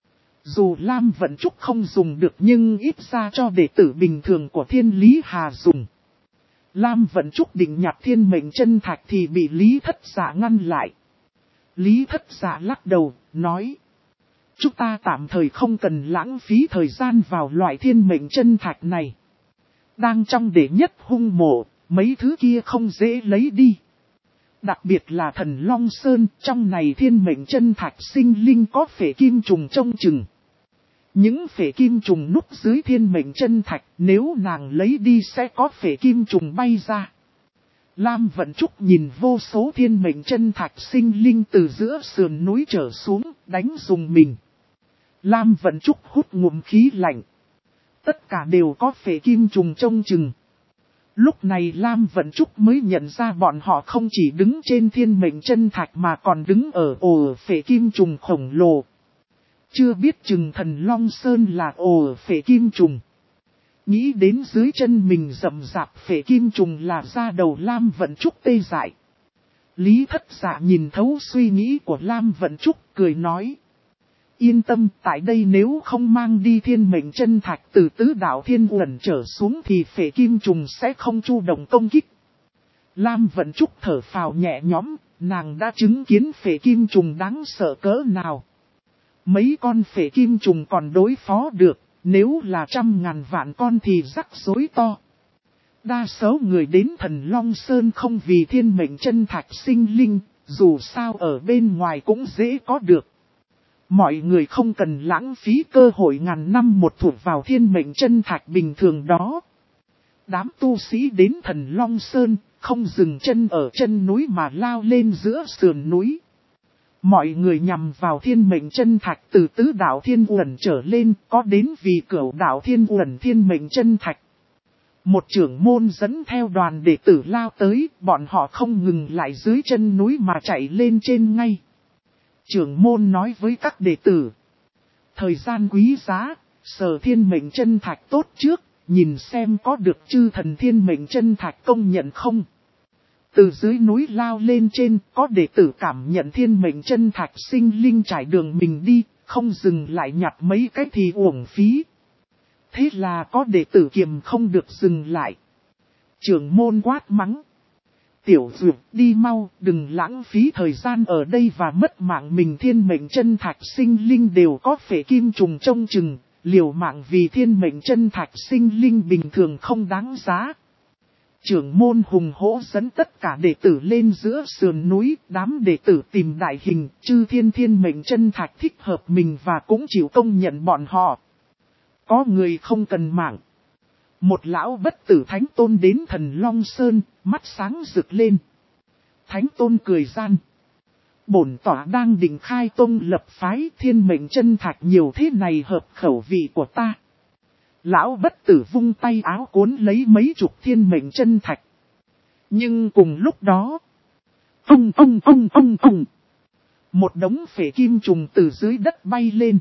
Dù Lam Vận Trúc không dùng được nhưng ít ra cho đệ tử bình thường của Thiên Lý Hà dùng. Lam Vận Trúc định nhặt thiên mệnh chân thạch thì bị Lý Thất Dạ ngăn lại. Lý Thất Dạ lắc đầu, nói. Chúng ta tạm thời không cần lãng phí thời gian vào loại thiên mệnh chân thạch này. Đang trong đệ nhất hung mộ, mấy thứ kia không dễ lấy đi. Đặc biệt là Thần Long Sơn, trong này thiên mệnh chân thạch sinh linh có phệ kim trùng trông chừng. Những phệ kim trùng núp dưới thiên mệnh chân thạch, nếu nàng lấy đi sẽ có phệ kim trùng bay ra. Lam Vận Trúc nhìn vô số thiên mệnh chân thạch sinh linh từ giữa sườn núi trở xuống, đánh dùng mình. Lam Vận Trúc hút ngụm khí lạnh. Tất cả đều có phệ kim trùng trông chừng. Lúc này Lam Vận Trúc mới nhận ra bọn họ không chỉ đứng trên thiên mệnh chân thạch mà còn đứng ở ổ phệ kim trùng khổng lồ. Chưa biết chừng Thần Long Sơn là ổ phệ kim trùng. Nghĩ đến dưới chân mình rậm rạp phệ kim trùng là ra đầu Lam Vận Trúc tê dại. Lý Thất Dạ nhìn thấu suy nghĩ của Lam Vận Trúc cười nói. Yên tâm, tại đây nếu không mang đi thiên mệnh chân thạch từ tứ đạo thiên uẩn trở xuống thì phệ kim trùng sẽ không chu động công kích. Lam Vận Trúc thở phào nhẹ nhõm, nàng đã chứng kiến phệ kim trùng đáng sợ cỡ nào. Mấy con phệ kim trùng còn đối phó được, nếu là 100.000 vạn con thì rắc rối to. Đa số người đến Thần Long Sơn không vì thiên mệnh chân thạch sinh linh, dù sao ở bên ngoài cũng dễ có được. Mọi người không cần lãng phí cơ hội ngàn năm một thủa vào thiên mệnh chân thạch bình thường đó. Đám tu sĩ đến Thần Long Sơn, không dừng chân ở chân núi mà lao lên giữa sườn núi. Mọi người nhằm vào thiên mệnh chân thạch từ tứ đạo thiên uẩn trở lên, có đến vì cửu đạo thiên uẩn thiên mệnh chân thạch. Một trưởng môn dẫn theo đoàn đệ tử lao tới, bọn họ không ngừng lại dưới chân núi mà chạy lên trên ngay. Trưởng môn nói với các đệ tử. Thời gian quý giá, sở thiên mệnh chân thạch tốt trước, nhìn xem có được chư thần thiên mệnh chân thạch công nhận không. Từ dưới núi lao lên trên, có đệ tử cảm nhận thiên mệnh chân thạch sinh linh trải đường mình đi, không dừng lại nhặt mấy cái thì uổng phí. Thế là có đệ tử kiềm không được dừng lại. Trưởng môn quát mắng. Tiểu dược đi mau, đừng lãng phí thời gian ở đây và mất mạng mình. Thiên mệnh chân thạch sinh linh đều có phệ kim trùng trông chừng, liều mạng vì thiên mệnh chân thạch sinh linh bình thường không đáng giá. Trưởng môn hùng hổ dẫn tất cả đệ tử lên giữa sườn núi, đám đệ tử tìm đại hình, chư thiên mệnh chân thạch thích hợp mình và cũng chịu công nhận bọn họ. Có người không cần mạng. Một lão bất tử thánh tôn đến Thần Long Sơn, mắt sáng rực lên. Thánh tôn cười gian. Bổn tỏa đang định khai tông lập phái, thiên mệnh chân thạch nhiều thế này hợp khẩu vị của ta. Lão bất tử vung tay áo cuốn lấy mấy chục thiên mệnh chân thạch. Nhưng cùng lúc đó, một đống phệ kim trùng từ dưới đất bay lên.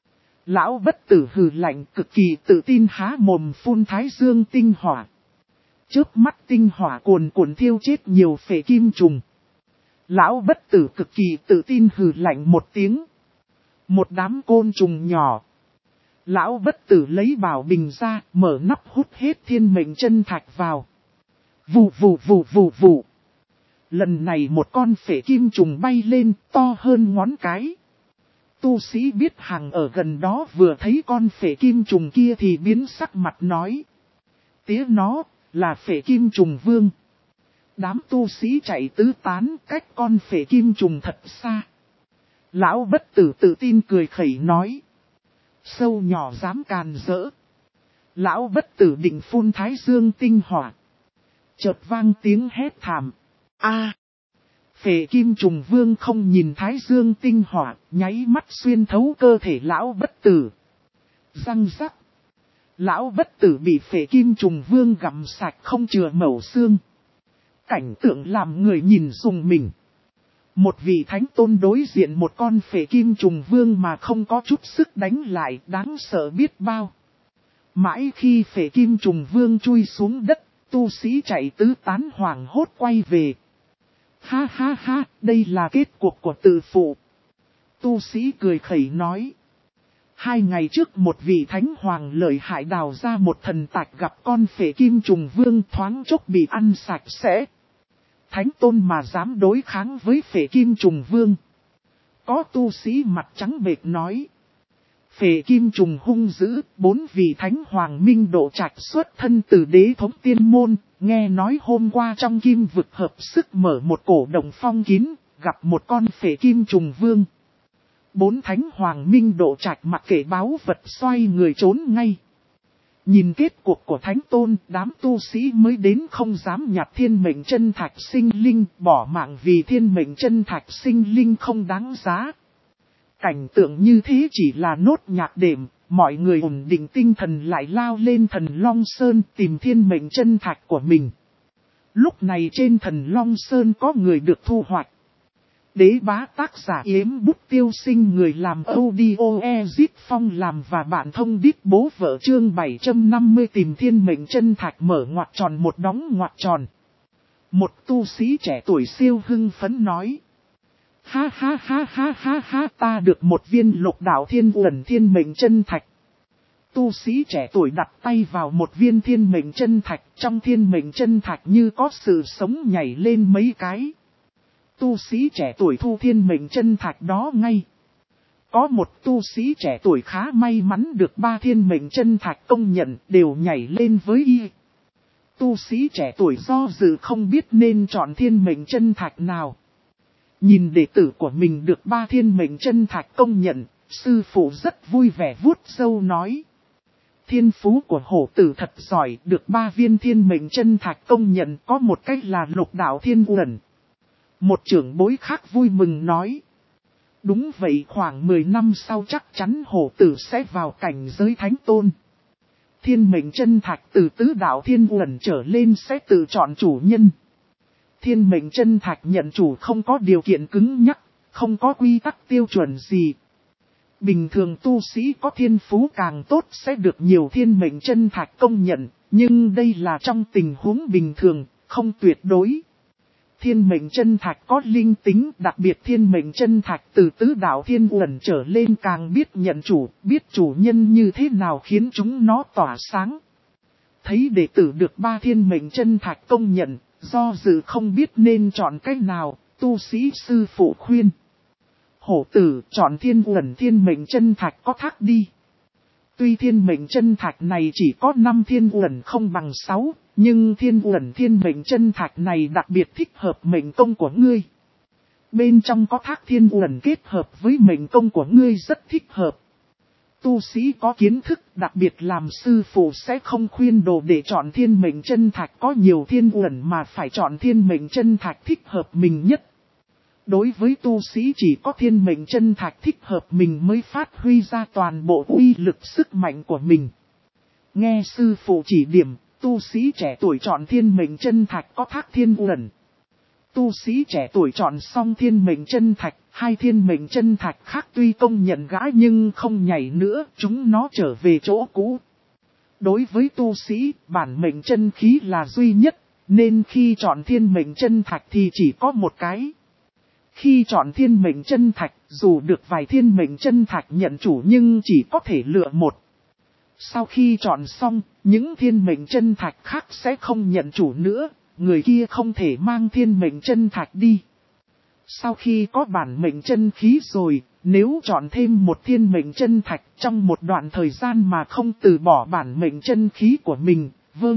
Lão bất tử hừ lạnh cực kỳ tự tin há mồm phun thái dương tinh hỏa. Chớp mắt tinh hỏa cuồn cuộn thiêu chết nhiều phệ kim trùng. Lão bất tử cực kỳ tự tin hừ lạnh một tiếng. Một đám côn trùng nhỏ. Lão bất tử lấy bảo bình ra, mở nắp hút hết thiên mệnh chân thạch vào. Vù vù vù vù vù. Lần này một con phệ kim trùng bay lên, to hơn ngón cái. Tu sĩ biết hàng ở gần đó vừa thấy con phệ kim trùng kia thì biến sắc mặt nói. Tía nó, là phệ kim trùng vương. Đám tu sĩ chạy tứ tán cách con phệ kim trùng thật xa. Lão bất tử tự tin cười khẩy nói. Sâu nhỏ dám càn rỡ. Lão bất tử định phun thái dương tinh hỏa. Chợt vang tiếng hét thảm. A! Phệ kim trùng vương không nhìn thái dương tinh hỏa, nháy mắt xuyên thấu cơ thể lão bất tử. Răng rắc. Lão bất tử bị phệ kim trùng vương gặm sạch không chừa mẩu xương. Cảnh tượng làm người nhìn rùng mình. Một vị thánh tôn đối diện một con phệ kim trùng vương mà không có chút sức đánh lại, đáng sợ biết bao. Mãi khi phệ kim trùng vương chui xuống đất, tu sĩ chạy tứ tán hoảng hốt quay về. Ha ha ha, đây là kết cuộc của tự phụ. Tu sĩ cười khẩy nói. 2 ngày trước một vị thánh hoàng lợi hại đào ra một thần tạch gặp con phệ kim trùng vương thoáng chốc bị ăn sạch sẽ. Thánh tôn mà dám đối kháng với phệ kim trùng vương. Có tu sĩ mặt trắng bệch nói. Phệ kim trùng hung dữ, 4 vị thánh hoàng minh độ trạch xuất thân từ đế thống tiên môn, nghe nói hôm qua trong kim vực hợp sức mở một cổ động phong kín, gặp một con phệ kim trùng vương. 4 thánh hoàng minh độ trạch mặc kệ báu vật xoay người trốn ngay. Nhìn kết cuộc của thánh tôn, đám tu sĩ mới đến không dám nhặt thiên mệnh chân thạch sinh linh, bỏ mạng vì thiên mệnh chân thạch sinh linh không đáng giá. Cảnh tượng như thế chỉ là nốt nhạc đệm, mọi người ổn định tinh thần lại lao lên Thần Long Sơn tìm thiên mệnh chân thạch của mình. Lúc này trên Thần Long Sơn có người được thu hoạch. Đế bá tác giả Yếm Bút Tiêu Sinh người làm audio Ezit Phong làm và bạn thông đít bố vợ chương 750 tìm thiên mệnh chân thạch mở ngoặc tròn một đóng ngoặc tròn. Một tu sĩ trẻ tuổi siêu hưng phấn nói. Ha ha ha ha ha ha ta được một viên lục đạo thiên uẩn thiên mệnh chân thạch. Tu sĩ trẻ tuổi đặt tay vào một viên thiên mệnh chân thạch, trong thiên mệnh chân thạch như có sự sống nhảy lên mấy cái. Tu sĩ trẻ tuổi thu thiên mệnh chân thạch đó ngay. Có một tu sĩ trẻ tuổi khá may mắn được 3 thiên mệnh chân thạch công nhận đều nhảy lên với y. Tu sĩ trẻ tuổi do dự không biết nên chọn thiên mệnh chân thạch nào. Nhìn đệ tử của mình được 3 thiên mệnh chân thạch công nhận, sư phụ rất vui vẻ vuốt râu nói. Thiên phú của hổ tử thật giỏi, được 3 viên thiên mệnh chân thạch công nhận có một cách là lục đạo thiên uẩn. Một trưởng bối khác vui mừng nói. Đúng vậy, khoảng 10 năm sau chắc chắn hổ tử sẽ vào cảnh giới thánh tôn. Thiên mệnh chân thạch từ tứ đạo thiên uẩn trở lên sẽ tự chọn chủ nhân. Thiên mệnh chân thạch nhận chủ không có điều kiện cứng nhắc, không có quy tắc tiêu chuẩn gì. Bình thường tu sĩ có thiên phú càng tốt sẽ được nhiều thiên mệnh chân thạch công nhận, nhưng đây là trong tình huống bình thường, không tuyệt đối. Thiên mệnh chân thạch có linh tính, đặc biệt thiên mệnh chân thạch từ tứ đạo thiên uẩn trở lên càng biết nhận chủ, biết chủ nhân như thế nào khiến chúng nó tỏa sáng. Thấy đệ tử được 3 thiên mệnh chân thạch công nhận, do dự không biết nên chọn cách nào, tu sĩ sư phụ khuyên. Hổ tử chọn thiên uẩn thiên mệnh chân thạch có thác đi. Tuy thiên mệnh chân thạch này chỉ có 5 thiên uẩn không bằng 6, nhưng thiên uẩn thiên mệnh chân thạch này đặc biệt thích hợp mệnh công của ngươi. Bên trong có thác thiên uẩn kết hợp với mệnh công của ngươi rất thích hợp. Tu sĩ có kiến thức, đặc biệt làm sư phụ sẽ không khuyên đồ để chọn thiên mệnh chân thạch có nhiều thiên uẩn mà phải chọn thiên mệnh chân thạch thích hợp mình nhất. Đối với tu sĩ chỉ có thiên mệnh chân thạch thích hợp mình mới phát huy ra toàn bộ uy lực sức mạnh của mình. Nghe sư phụ chỉ điểm, tu sĩ trẻ tuổi chọn thiên mệnh chân thạch có thác thiên uẩn. Tu sĩ trẻ tuổi chọn xong thiên mệnh chân thạch, hai thiên mệnh chân thạch khác tuy công nhận gã nhưng không nhảy nữa, chúng nó trở về chỗ cũ. Đối với tu sĩ, bản mệnh chân khí là duy nhất, nên khi chọn thiên mệnh chân thạch thì chỉ có một cái. Khi chọn thiên mệnh chân thạch, dù được vài thiên mệnh chân thạch nhận chủ nhưng chỉ có thể lựa một. Sau khi chọn xong, những thiên mệnh chân thạch khác sẽ không nhận chủ nữa, người kia không thể mang thiên mệnh chân thạch đi. Sau khi có bản mệnh chân khí rồi, nếu chọn thêm một thiên mệnh chân thạch trong một đoạn thời gian mà không từ bỏ bản mệnh chân khí của mình,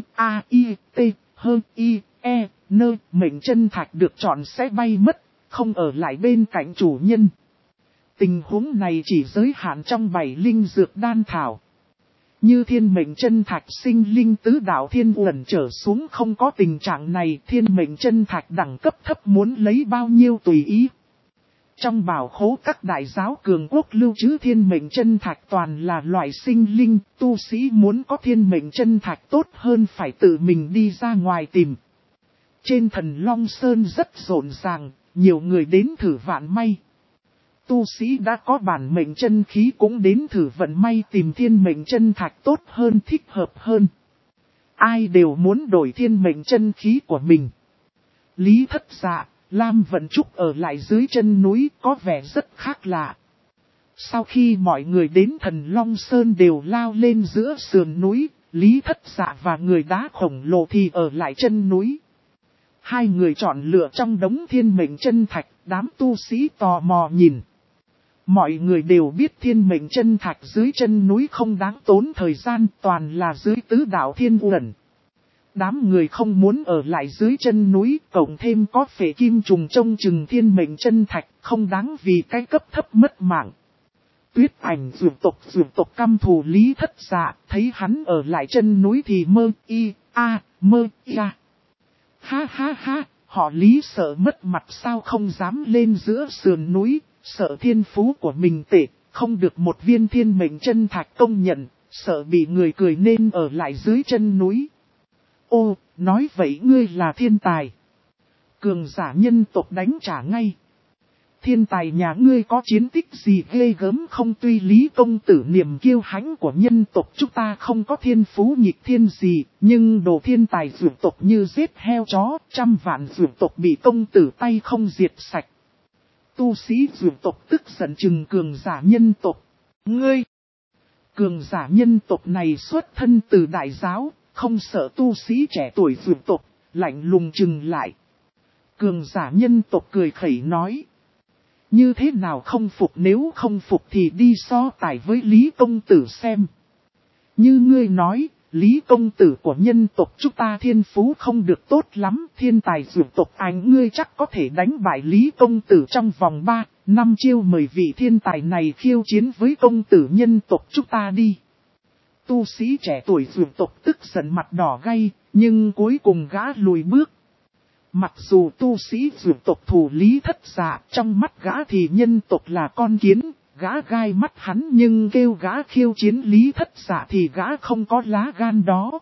mệnh chân thạch được chọn sẽ bay mất, không ở lại bên cạnh chủ nhân. Tình huống này chỉ giới hạn trong 7 linh dược đan thảo. Như thiên mệnh chân thạch sinh linh tứ đạo thiên uẩn trở xuống không có tình trạng này, thiên mệnh chân thạch đẳng cấp thấp muốn lấy bao nhiêu tùy ý. Trong bảo khố các đại giáo cường quốc lưu trữ thiên mệnh chân thạch toàn là loại sinh linh, tu sĩ muốn có thiên mệnh chân thạch tốt hơn phải tự mình đi ra ngoài tìm. Trên Thần Long Sơn rất rộn ràng, nhiều người đến thử vạn may. Tu sĩ đã có bản mệnh chân khí cũng đến thử vận may tìm thiên mệnh chân thạch tốt hơn thích hợp hơn. Ai đều muốn đổi thiên mệnh chân khí của mình. Lý Thất Dạ, Lam Vận Trúc ở lại dưới chân núi có vẻ rất khác lạ. Sau khi mọi người đến Thần Long Sơn đều lao lên giữa sườn núi, Lý Thất Dạ và người đá khổng lồ thì ở lại chân núi. Hai người chọn lựa trong đống thiên mệnh chân thạch, đám tu sĩ tò mò nhìn. Mọi người đều biết thiên mệnh chân thạch dưới chân núi không đáng tốn thời gian, toàn là dưới tứ đạo thiên uẩn. Đám người không muốn ở lại dưới chân núi, cộng thêm có phệ kim trùng trông chừng thiên mệnh chân thạch, không đáng vì cái cấp thấp mất mạng. Tuyết Ảnh dược tộc căm thù Lý Thất Dạ, thấy hắn ở lại chân núi thì mơ ia. Ha ha ha, họ Lý sợ mất mặt sao không dám lên giữa sườn núi, sợ thiên phú của mình tệ, không được một viên thiên mệnh chân thạch công nhận, sợ bị người cười nên ở lại dưới chân núi. Ô, nói vậy ngươi là thiên tài. Cường giả nhân tộc đánh trả ngay. Thiên tài nhà ngươi có chiến tích gì ghê gớm không? Tuy Lý công tử niềm kiêu hãnh của nhân tộc chúng ta không có thiên phú nghịch thiên gì, nhưng đồ thiên tài dược tộc như giết heo chó, trăm vạn dược tộc bị công tử tay không diệt sạch. Tu sĩ dược tộc tức giận chừng cường giả nhân tộc. Ngươi! Cường giả nhân tộc này xuất thân từ đại giáo, không sợ tu sĩ trẻ tuổi dược tộc, lạnh lùng chừng lại. Cường giả nhân tộc cười khẩy nói. Như thế nào không phục, nếu không phục thì đi so tài với Lý công tử xem. Như ngươi nói, Lý công tử của nhân tộc chúng ta thiên phú không được tốt lắm, thiên tài dược tộc anh ngươi chắc có thể đánh bại Lý công tử trong vòng 3-5 chiêu, mời vị thiên tài này khiêu chiến với công tử nhân tộc chúng ta đi. Tu sĩ trẻ tuổi dược tộc tức giận mặt đỏ gay, nhưng cuối cùng gã lùi bước. Mặc dù tu sĩ dược tộc thù Lý Thất Dạ, trong mắt gã thì nhân tộc là con kiến, gã gai mắt hắn, nhưng kêu gã khiêu chiến Lý Thất Dạ thì gã không có lá gan đó.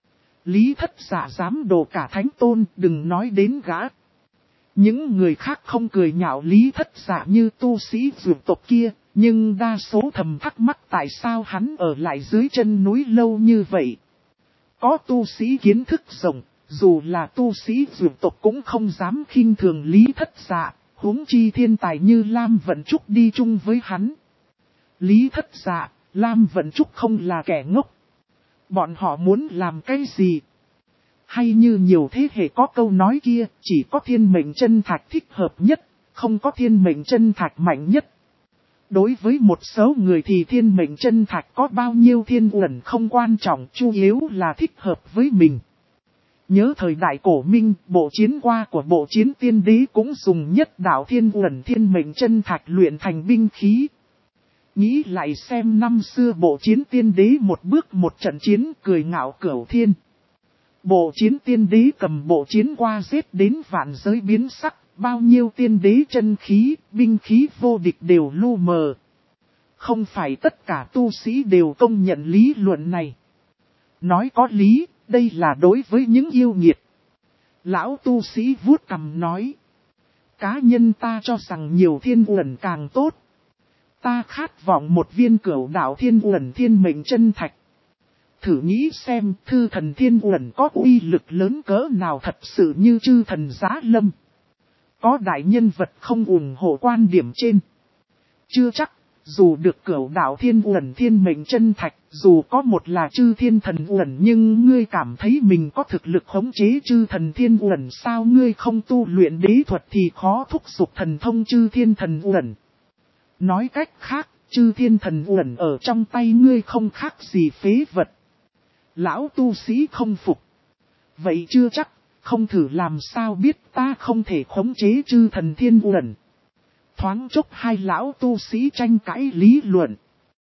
Lý Thất Dạ dám đổ cả thánh tôn, đừng nói đến gã. Những người khác không cười nhạo Lý Thất Dạ như tu sĩ dược tộc kia, nhưng đa số thầm thắc mắc tại sao hắn ở lại dưới chân núi lâu như vậy. Có tu sĩ kiến thức rộng, dù là tu sĩ dược tộc cũng không dám khinh thường Lý Thất Dạ, huống chi thiên tài như Lam Vận Trúc đi chung với hắn. Lý Thất Dạ, Lam Vận Trúc không là kẻ ngốc. Bọn họ muốn làm cái gì? Hay như nhiều thế hệ có câu nói kia, chỉ có thiên mệnh chân thạch thích hợp nhất, không có thiên mệnh chân thạch mạnh nhất. Đối với một số người thì thiên mệnh chân thạch có bao nhiêu thiên uẩn không quan trọng, chủ yếu là thích hợp với mình. Nhớ thời đại cổ Minh, bộ chiến qua của bộ chiến tiên đế cũng dùng nhất đạo thiên uẩn thiên mệnh chân thạch luyện thành binh khí. Nghĩ lại xem năm xưa bộ chiến tiên đế một bước một trận chiến cười ngạo cửu thiên. Bộ chiến tiên đế cầm bộ chiến qua giết đến vạn giới biến sắc, bao nhiêu tiên đế chân khí, binh khí vô địch đều lu mờ. Không phải tất cả tu sĩ đều công nhận lý luận này. Nói có lý, đây là đối với những yêu nghiệt. Lão tu sĩ vuốt cằm nói. Cá nhân ta cho rằng nhiều thiên uẩn càng tốt. Ta khát vọng một viên cửu đạo thiên uẩn thiên mệnh chân thạch. Thử nghĩ xem thư thần thiên uẩn có uy lực lớn cỡ nào thật sự như chư thần giá lâm. Có đại nhân vật không ủng hộ quan điểm trên. Chưa chắc, dù được cửu đạo thiên uẩn thiên mệnh chân thạch, dù có một là chư thiên thần uẩn nhưng ngươi cảm thấy mình có thực lực khống chế chư thần thiên uẩn sao ngươi không tu luyện đế thuật thì khó thúc giục thần thông chư thiên thần uẩn. Nói cách khác, chư thiên thần uẩn ở trong tay ngươi không khác gì phế vật. Lão tu sĩ không phục. Vậy chưa chắc, không thử làm sao biết ta không thể khống chế chư thần thiên uẩn. Thoáng chốc hai lão tu sĩ tranh cãi lý luận.